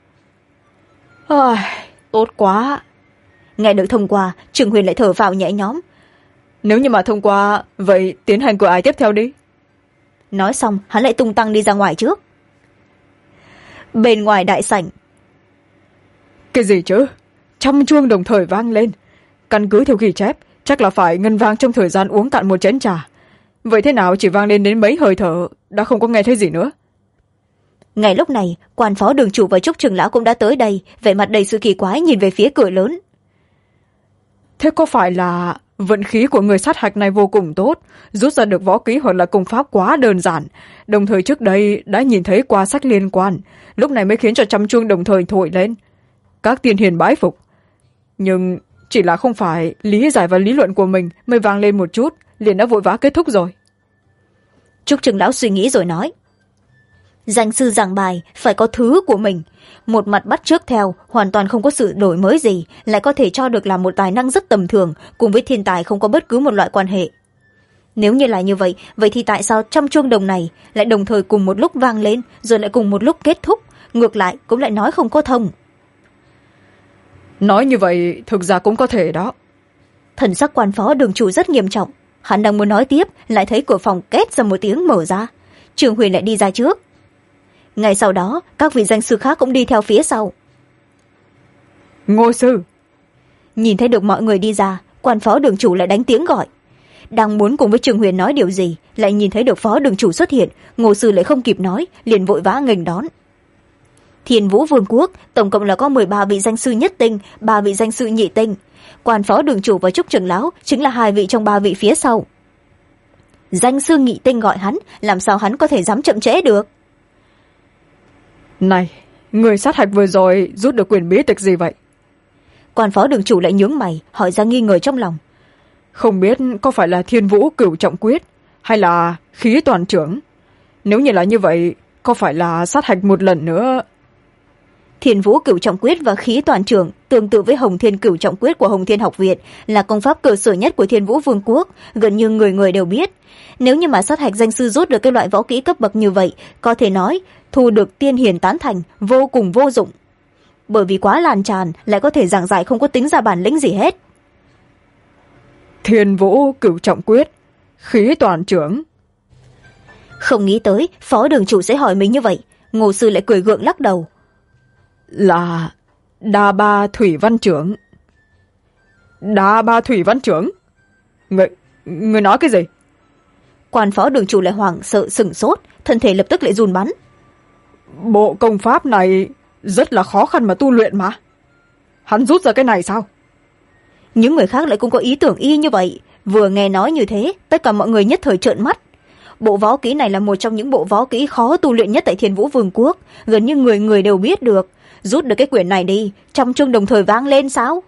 Tốt quá. Nghe được thông qua, Trương Huyền lại thở phào nhẹ nhõm. Nếu như mà thông qua, vậy tiến hành cửa ải tiếp theo đi. Nói xong, hắn lại tung tăng đi ra ngoài trước. Bên ngoài đại sảnh. Cái gì chứ? 100 chuông đồng thời vang lên. Căn cứ theo ghi chép, chắc là phải ngân vang trong thời gian uống cạn một chén trà. Vậy thế nào chỉ vang lên đến mấy hơi thở, đã không có nghe thấy gì nữa. Ngay lúc này, quan phó đường chủ và Trúc trưởng lão cũng đã tới đây, vẻ mặt đầy sự kỳ quái nhìn về phía cửa lớn. Thế có phải là vận khí của người sát hạch này vô cùng tốt, rút ra được võ kỹ hoặc là công pháp quá đơn giản, đồng thời trước đây đã nhìn thấy qua sách liên quan, lúc này mới khiến cho 100 chuông đồng thời thổi lên. Các tiên hiền bái phục. Nhưng chỉ là không phải lý giải và lý luận của mình mới vang lên một chút, liền đã vội vã kết thúc rồi. Trúc trưởng lão suy nghĩ rồi nói. Danh sư giảng bài phải có thứ của mình, một mặt bắt chước theo, hoàn toàn không có sự đổi mới gì, lại có thể cho được là một tài năng rất tầm thường, cùng với thiên tài không có bất cứ một loại quan hệ. Nếu như là như vậy, vậy thì tại sao 100 chuông đồng này lại đồng thời cùng một lúc vang lên, rồi lại cùng một lúc kết thúc, ngược lại cũng lại nói không có thông. Nói như vậy thực ra cũng có thể đó. Thần sắc quan phó đường chủ rất nghiêm trọng, hắn đang muốn nói tiếp, lại thấy cửa phòng két ra một tiếng mở ra. Trương Huyền lại đi ra trước. Ngay sau đó, các vị danh sư khác cũng đi theo phía sau. Ngô sư. Nhìn thấy được mọi người đi ra, quan phó đường chủ lại đánh tiếng gọi. Đang muốn cùng với Trương Huyền nói điều gì, lại nhìn thấy được phó đường chủ xuất hiện, Ngô sư lại không kịp nói, liền vội vã nghênh đón. Thiên Vũ Vương quốc tổng cộng là có 13 vị danh sư nhất tinh, 3 vị danh sư nhị tinh. Quan phó đường chủ và Trúc trưởng lão chính là 2 vị trong 3 vị phía sau. Danh sư nhị tinh gọi hắn, làm sao hắn có thể dám chậm trễ được? Này, người sát hạch vừa rồi rút được quyền bí tịch gì vậy? Quan phó đường chủ lại nhướng mày, hỏi ra nghi ngờ trong lòng. Không biết có phải là Thiên Vũ Cửu Trọng Quyết hay là Khí Toàn Trưởng? Nếu như là như vậy, có phải là sát hạch một lần nữa? Thiên Vũ Cửu Trọng Quyết và Khí Toàn Trưởng tương tự với Hồng Thiên Cửu Trọng Quyết của Hồng Thiên học viện, là công pháp cơ sở nhất của Thiên Vũ Vương quốc, gần như người người đều biết. Nếu như mà sát hạch danh sư rút được cái loại võ kỹ cấp bậc như vậy, có thể nói thu được tiên hiền tán thành vô cùng vô dụng. Bởi vì quá lan tràn, lại có thể giảng giải không có tính ra bản lĩnh gì hết. Thiên Vũ Cửu Trọng Quyết, Khí Toàn Trưởng. Không nghĩ tới phó đường chủ sẽ hỏi mình như vậy. Ngô sư lại cười gượng lắc đầu. Là Đa Ba Thủy Văn Trưởng. Đa Ba Thủy Văn Trưởng? Người nói cái gì? Quan phó đường chủ lại hoảng sợ sửng sốt, thân thể lập tức lại run bắn. Bộ công pháp này rất là khó khăn mà tu luyện mà. Hắn rút ra cái này sao? Những người khác lại cũng có ý tưởng y như vậy. Vừa nghe nói như thế, tất cả mọi người nhất thời trợn mắt. Bộ võ kỹ này là một trong những bộ võ kỹ khó tu luyện nhất tại Thiên Vũ Vương quốc, gần như người người đều biết được. Rút được cái quyển này đi, trăm chuông đồng thời vang lên sao?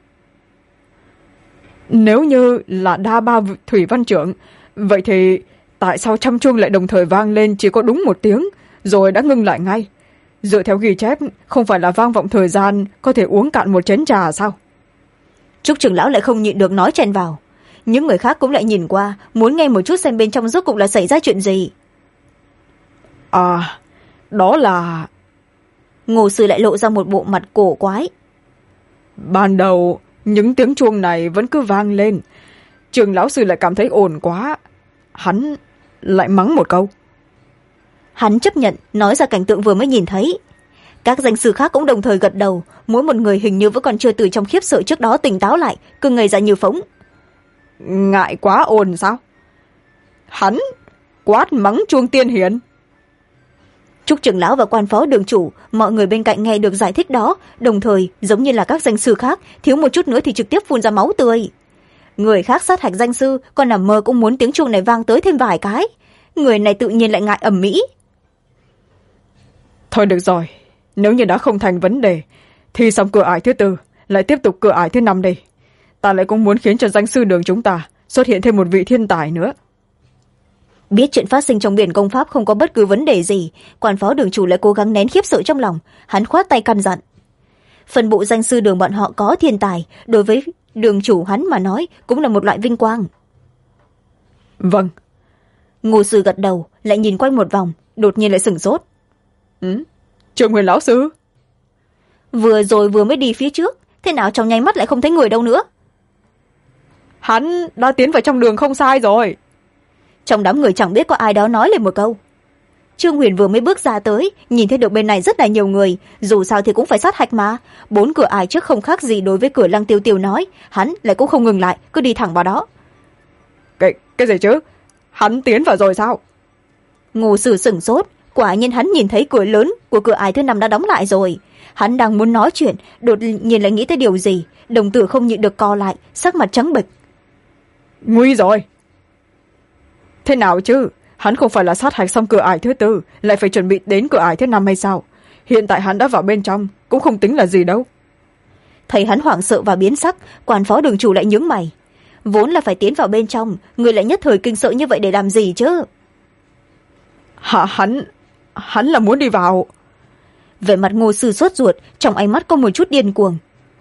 Nếu như là Đa Ba Thủy Văn Trưởng, vậy thì tại sao trăm chuông lại đồng thời vang lên chỉ có đúng 1 tiếng, rồi đã ngưng lại ngay? Dựa theo ghi chép, không phải là vang vọng thời gian có thể uống cạn một chén trà sao? Trúc trưởng lão lại không nhịn được nói chen vào. Những người khác cũng lại nhìn qua, muốn nghe một chút xem bên trong rốt cuộc là xảy ra chuyện gì. À, đó là... Ngô sư lại lộ ra một bộ mặt cổ quái. Ban đầu, những tiếng chuông này vẫn cứ vang lên. Trường lão sư lại cảm thấy ồn quá. Hắn lại mắng một câu. Hắn chấp nhận, nói ra cảnh tượng vừa mới nhìn thấy. Các danh sư khác cũng đồng thời gật đầu, mỗi một người hình như vẫn còn chưa từ trong khiếp sợ trước đó tỉnh táo lại, cứ ngây ra như phóng. Ngại quá ồn sao? Hắn quát mắng chuông tiên hiền. Trúc trưởng lão và quan phó đường chủ, mọi người bên cạnh nghe được giải thích đó, đồng thời giống như là các danh sư khác, thiếu một chút nữa thì trực tiếp phun ra máu tươi. Người khác sát hạch danh sư, còn nằm mơ cũng muốn tiếng chuông này vang tới thêm vài cái. Người này tự nhiên lại ngại ầm ĩ. Thôi được rồi, nếu như đã không thành vấn đề, thì xong cửa ải thứ 4, lại tiếp tục cửa ải thứ 5 đi. Ta lại cũng muốn khiến cho danh sư đường chúng ta xuất hiện thêm một vị thiên tài nữa. Biết chuyện phát sinh trong biển công pháp không có bất cứ vấn đề gì, quan phó đường chủ lại cố gắng nén khiếp sợ trong lòng. Hắn khoát tay căn dặn. Phần bộ danh sư đường bọn họ có thiên tài, đối với đường chủ hắn mà nói cũng là một loại vinh quang. Vâng. Ngô sư gật đầu, lại nhìn quanh một vòng, đột nhiên lại sửng sốt. Trương Huyền lão sư. Vừa rồi vừa mới đi phía trước, thế nào trong nháy mắt lại không thấy người đâu nữa? Hắn đã tiến vào trong đường không sai rồi. Trong đám người chẳng biết có ai đó nói lên một câu. Trương Huyền vừa mới bước ra tới, nhìn thấy được bên này rất là nhiều người, dù sao thì cũng phải sát hạch mà. 4 cửa ải trước không khác gì đối với cửa Lăng Tiêu Tiêu nói, hắn lại cũng không ngừng lại, cứ đi thẳng vào đó. Cái gì chứ? Hắn tiến vào rồi sao? Ngô Sử sửng sốt, quả nhiên hắn nhìn thấy cửa lớn của cửa ải thứ 5 đã đóng lại rồi. Hắn đang muốn nói chuyện, đột nhiên lại nghĩ tới điều gì, đồng tử không nhịn được co lại, sắc mặt trắng bệch. Nguy rồi. Thế nào chứ? Hắn không phải là sát hạch xong cửa ải thứ 4, lại phải chuẩn bị đến cửa ải thứ 5 hay sao? Hiện tại hắn đã vào bên trong, cũng không tính là gì đâu. Thấy hắn hoảng sợ và biến sắc, quan phó đường chủ lại nhướng mày. Vốn là phải tiến vào bên trong, người lại nhất thời kinh sợ như vậy để làm gì chứ? Hắn là muốn đi vào. Vẻ mặt Ngô Sư sốt ruột, trong ánh mắt có một chút điên cuồng.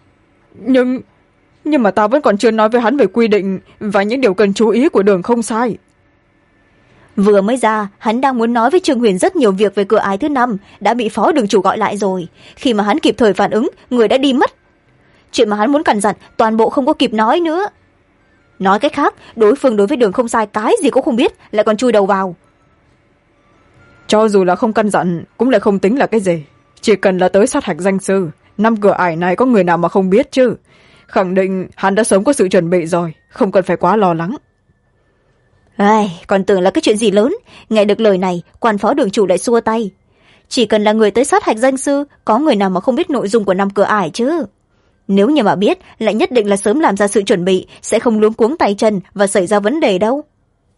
Nhưng mà ta vẫn còn chưa nói với hắn về quy định và những điều cần chú ý của đường không sai. Vừa mới ra, hắn đang muốn nói với Trương Huyền rất nhiều việc về cửa ải thứ 5, đã bị phó đường chủ gọi lại rồi. Khi mà hắn kịp thời phản ứng, người đã đi mất. Chuyện mà hắn muốn căn dặn, toàn bộ không có kịp nói nữa. Nói cách khác, đối phương đối với đường không sai cái gì cũng không biết, lại còn chui đầu vào. Cho dù là không căn dặn, cũng lại không tính là cái gì. Chỉ cần là tới sát hạch danh sư, 5 cửa ải này có người nào mà không biết chứ. Khẳng định hắn đã sớm có sự chuẩn bị rồi, không cần phải quá lo lắng. Còn tưởng là cái chuyện gì lớn. Nghe được lời này, quan phó đường chủ lại xua tay. chỉ cần là người tới sát hạch danh sư, có người nào mà không biết nội dung của 5 cửa ải chứ. Nếu như mà biết, lại nhất định là sớm làm ra sự chuẩn bị, sẽ không luống cuống tay chân và xảy ra vấn đề đâu.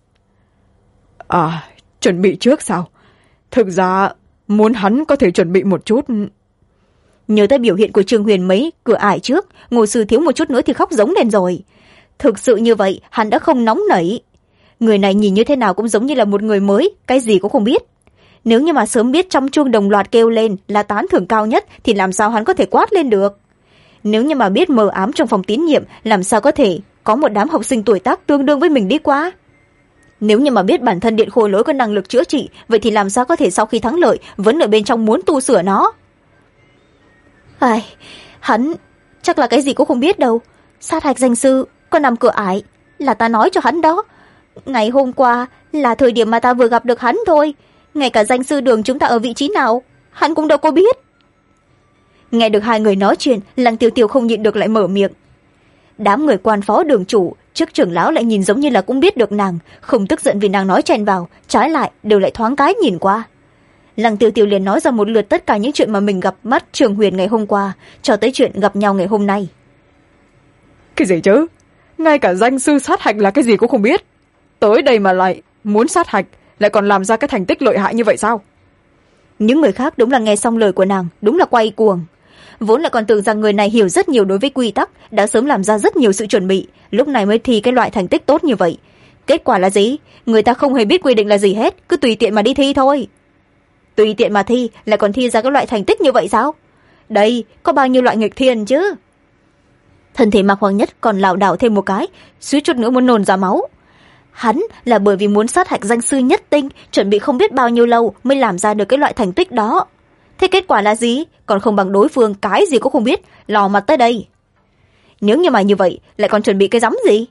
À, chuẩn bị trước sao? Thực ra, muốn hắn có thể chuẩn bị một chút. Nhớ tới biểu hiện của Trương Huyền mấy cửa ải trước, Ngô sư thiếu một chút nữa thì khóc giống lên rồi. Thực sự như vậy, hắn đã không nóng nảy. Người này nhìn như thế nào cũng giống như là một người mới, cái gì cũng không biết. Nếu như mà sớm biết trong chuông đồng loạt kêu lên là tán thưởng cao nhất thì làm sao hắn có thể quát lên được. Nếu như mà biết mờ ám trong phòng tín nhiệm, làm sao có thể có một đám học sinh tuổi tác tương đương với mình đi qua. Nếu như mà biết bản thân điện khôi lỗi có năng lực chữa trị, vậy thì làm sao có thể sau khi thắng lợi vẫn ở bên trong muốn tu sửa nó. Ai, hắn chắc là cái gì cũng không biết đâu. Sát hạch danh sư có 5 cửa ải, là ta nói cho hắn đó. Ngày hôm qua là thời điểm mà ta vừa gặp được hắn thôi. Ngay cả danh sư đường chúng ta ở vị trí nào, hắn cũng đâu có biết. Nghe được hai người nói chuyện, Lăng Tiêu Tiêu không nhịn được lại mở miệng. Đám người quan phó đường chủ, trước trưởng lão lại nhìn giống như là cũng biết được nàng, không tức giận vì nàng nói chen vào, trái lại đều lại thoáng cái nhìn qua. Lăng Tiêu Tiêu liền nói ra một lượt tất cả những chuyện mà mình gặp mắt Trường Huyền ngày hôm qua, cho tới chuyện gặp nhau ngày hôm nay. Cái gì chứ? Ngay cả danh sư sát hạch là cái gì cũng không biết. Tới đây mà lại muốn sát hạch, lại còn làm ra cái thành tích lợi hại như vậy sao? Những người khác đúng là nghe xong lời của nàng, đúng là quay cuồng. Vốn là còn tưởng rằng người này hiểu rất nhiều đối với quy tắc, đã sớm làm ra rất nhiều sự chuẩn bị, lúc này mới thi cái loại thành tích tốt như vậy. Kết quả là gì? Người ta không hề biết quy định là gì hết, cứ tùy tiện mà đi thi thôi. Tùy tiện mà thi, lại còn thi ra cái loại thành tích như vậy sao? Đây, có bao nhiêu loại nghịch thiên chứ? Thân thể Mạc Hoàng Nhất còn lảo đảo thêm một cái, suýt chút nữa muốn nôn ra máu. Hắn là bởi vì muốn sát hạch danh sư nhất tinh, chuẩn bị không biết bao nhiêu lâu mới làm ra được cái loại thành tích đó. Thế kết quả là gì? Còn không bằng đối phương cái gì cũng không biết, lò mặt tới đây. Nếu như mà như vậy, lại còn chuẩn bị cái rắm gì?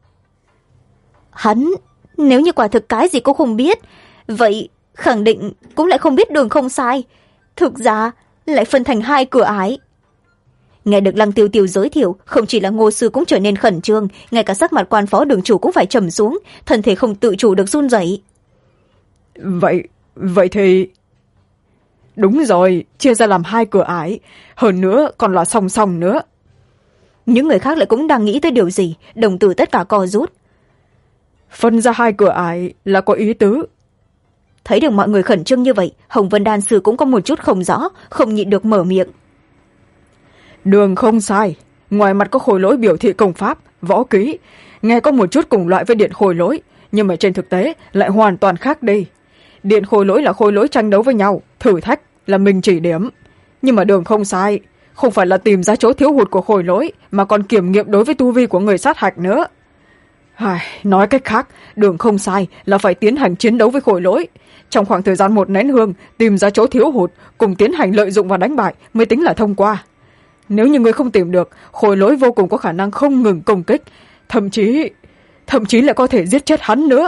Hắn, nếu như quả thực cái gì cũng không biết, vậy khẳng định cũng lại không biết đường không sai. Thực ra, lại phân thành 2 cửa ải. Nghe được Lăng Tiêu Tiêu giới thiệu, không chỉ là Ngô sư cũng trở nên khẩn trương, ngay cả sắc mặt quan phó đường chủ cũng phải trầm xuống, thân thể không tự chủ được run rẩy. Vậy thì... Đúng rồi, chia ra làm 2 cửa ải, hơn nữa còn là song song nữa. Những người khác lại cũng đang nghĩ tới điều gì, đồng tử tất cả co rút. Phân ra 2 cửa ải là có ý tứ. Thấy được mọi người khẩn trương như vậy, Hồng Vân Đan sư cũng có một chút không rõ, không nhịn được mở miệng. Đường không sai, ngoài mặt có khôi lỗi biểu thị công pháp, võ kỹ, nghe có một chút cùng loại với điện khôi lỗi, nhưng mà trên thực tế lại hoàn toàn khác đi. Điện khôi lỗi là khôi lỗi tranh đấu với nhau, thử thách là mình chỉ điểm. Nhưng mà đường không sai, không phải là tìm ra chỗ thiếu hụt của khôi lỗi, mà còn kiểm nghiệm đối với tu vi của người sát hạch nữa. Nói cách khác, đường không sai là phải tiến hành chiến đấu với khôi lỗi. Trong khoảng thời gian 1 nén hương, tìm ra chỗ thiếu hụt, cùng tiến hành lợi dụng và đánh bại mới tính là thông qua. Nếu như người không tìm được, khôi lỗi vô cùng có khả năng không ngừng công kích, thậm chí lại có thể giết chết hắn nữa.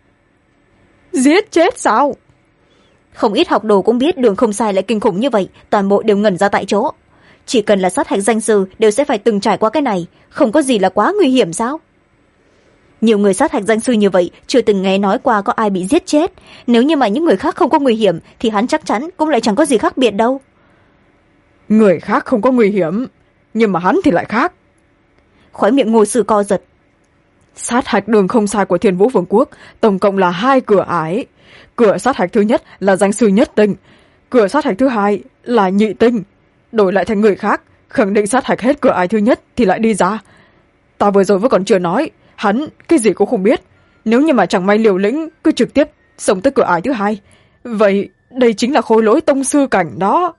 Giết chết sao? Không ít học đồ cũng biết đường không sai lại kinh khủng như vậy, toàn bộ đều ngẩn ra tại chỗ. Chỉ cần là sát hạch danh sư đều sẽ phải từng trải qua cái này, không có gì là quá nguy hiểm sao? Nhiều người sát hạch danh sư như vậy chưa từng nghe nói qua có ai bị giết chết. Nếu như mà những người khác không có nguy hiểm thì hắn chắc chắn cũng lại chẳng có gì khác biệt đâu. Người khác không có nguy hiểm, nhưng mà hắn thì lại khác. Khóe miệng Ngô sư co giật. Sát hạch đường không sai của Thiên Vũ Vương quốc tổng cộng là 2 cửa ải. Cửa sát hạch thứ nhất là danh sư nhất tinh, cửa sát hạch thứ 2 là nhị tinh. Đổi lại thành người khác, khẳng định sát hạch hết cửa ải thứ nhất thì lại đi ra. Ta vừa rồi vẫn còn chưa nói, hắn cái gì cũng không biết. Nếu như mà chẳng may liều lĩnh cứ trực tiếp xông tới cửa ải thứ 2, vậy đây chính là khôi lỗi tông sư cảnh đó.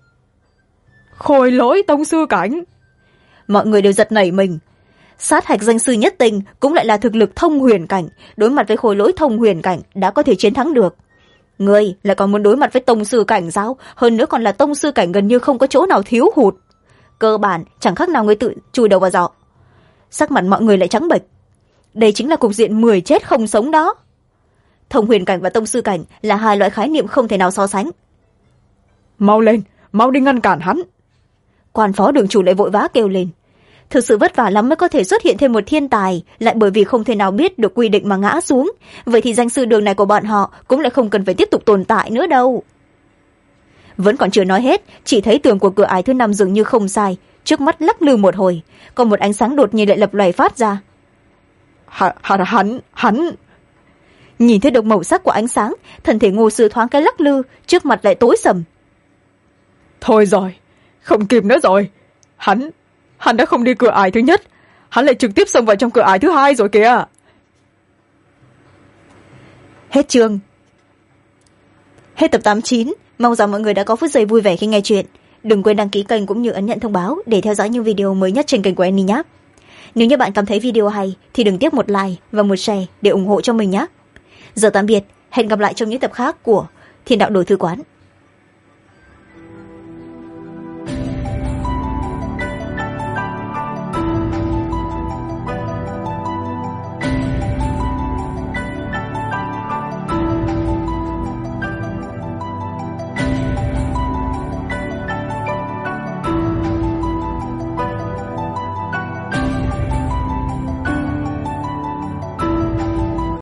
Khôi lỗi tông sư cảnh? Mọi người đều giật nảy mình. Sát hạch danh sư nhất tinh cũng lại là thực lực thông huyền cảnh, đối mặt với khôi lỗi thông huyền cảnh đã có thể chiến thắng được. Người lại còn muốn đối mặt với tông sư cảnh sao? Hơn nữa còn là tông sư cảnh gần như không có chỗ nào thiếu hụt. Cơ bản chẳng khác nào người tự chui đầu vào giỏ. Sắc mặt mọi người lại trắng bệch. Đây chính là cục diện 10 chết không sống đó. Thông huyền cảnh và tông sư cảnh là 2 loại khái niệm không thể nào so sánh. Mau lên, mau đi ngăn cản hắn. Quan phó đường chủ lại vội vã kêu lên. Thực sự vất vả lắm mới có thể xuất hiện thêm một thiên tài, lại bởi vì không thể nào biết được quy định mà ngã xuống. Vậy thì danh sư đường này của bọn họ cũng lại không cần phải tiếp tục tồn tại nữa đâu. vẫn còn chưa nói hết, chỉ thấy tường của cửa ải thứ 5 dường như không sai, trước mắt lắc lư một hồi, còn một ánh sáng đột nhiên lại lập lòe phát ra. Hắn Nhìn thấy được màu sắc của ánh sáng, thân thể Ngô Sư thoáng cái lắc lư, trước mặt lại tối sầm. Thôi rồi, không kịp nữa rồi. Hắn đã không đi cửa ải thứ nhất, hắn lại trực tiếp xông vào trong cửa ải thứ 2 rồi kìa. Hết chương. Hết tập 89. Mong rằng mọi người đã có phút giây vui vẻ khi nghe chuyện. Đừng quên đăng ký kênh cũng như ấn nhận thông báo để theo dõi những video mới nhất trên kênh của Annie nhé. Nếu như bạn cảm thấy video hay thì đừng tiếc một like và một share để ủng hộ cho mình nhé. Giờ tạm biệt, hẹn gặp lại trong những tập khác của Thiên Đạo Đồ Thư Quán.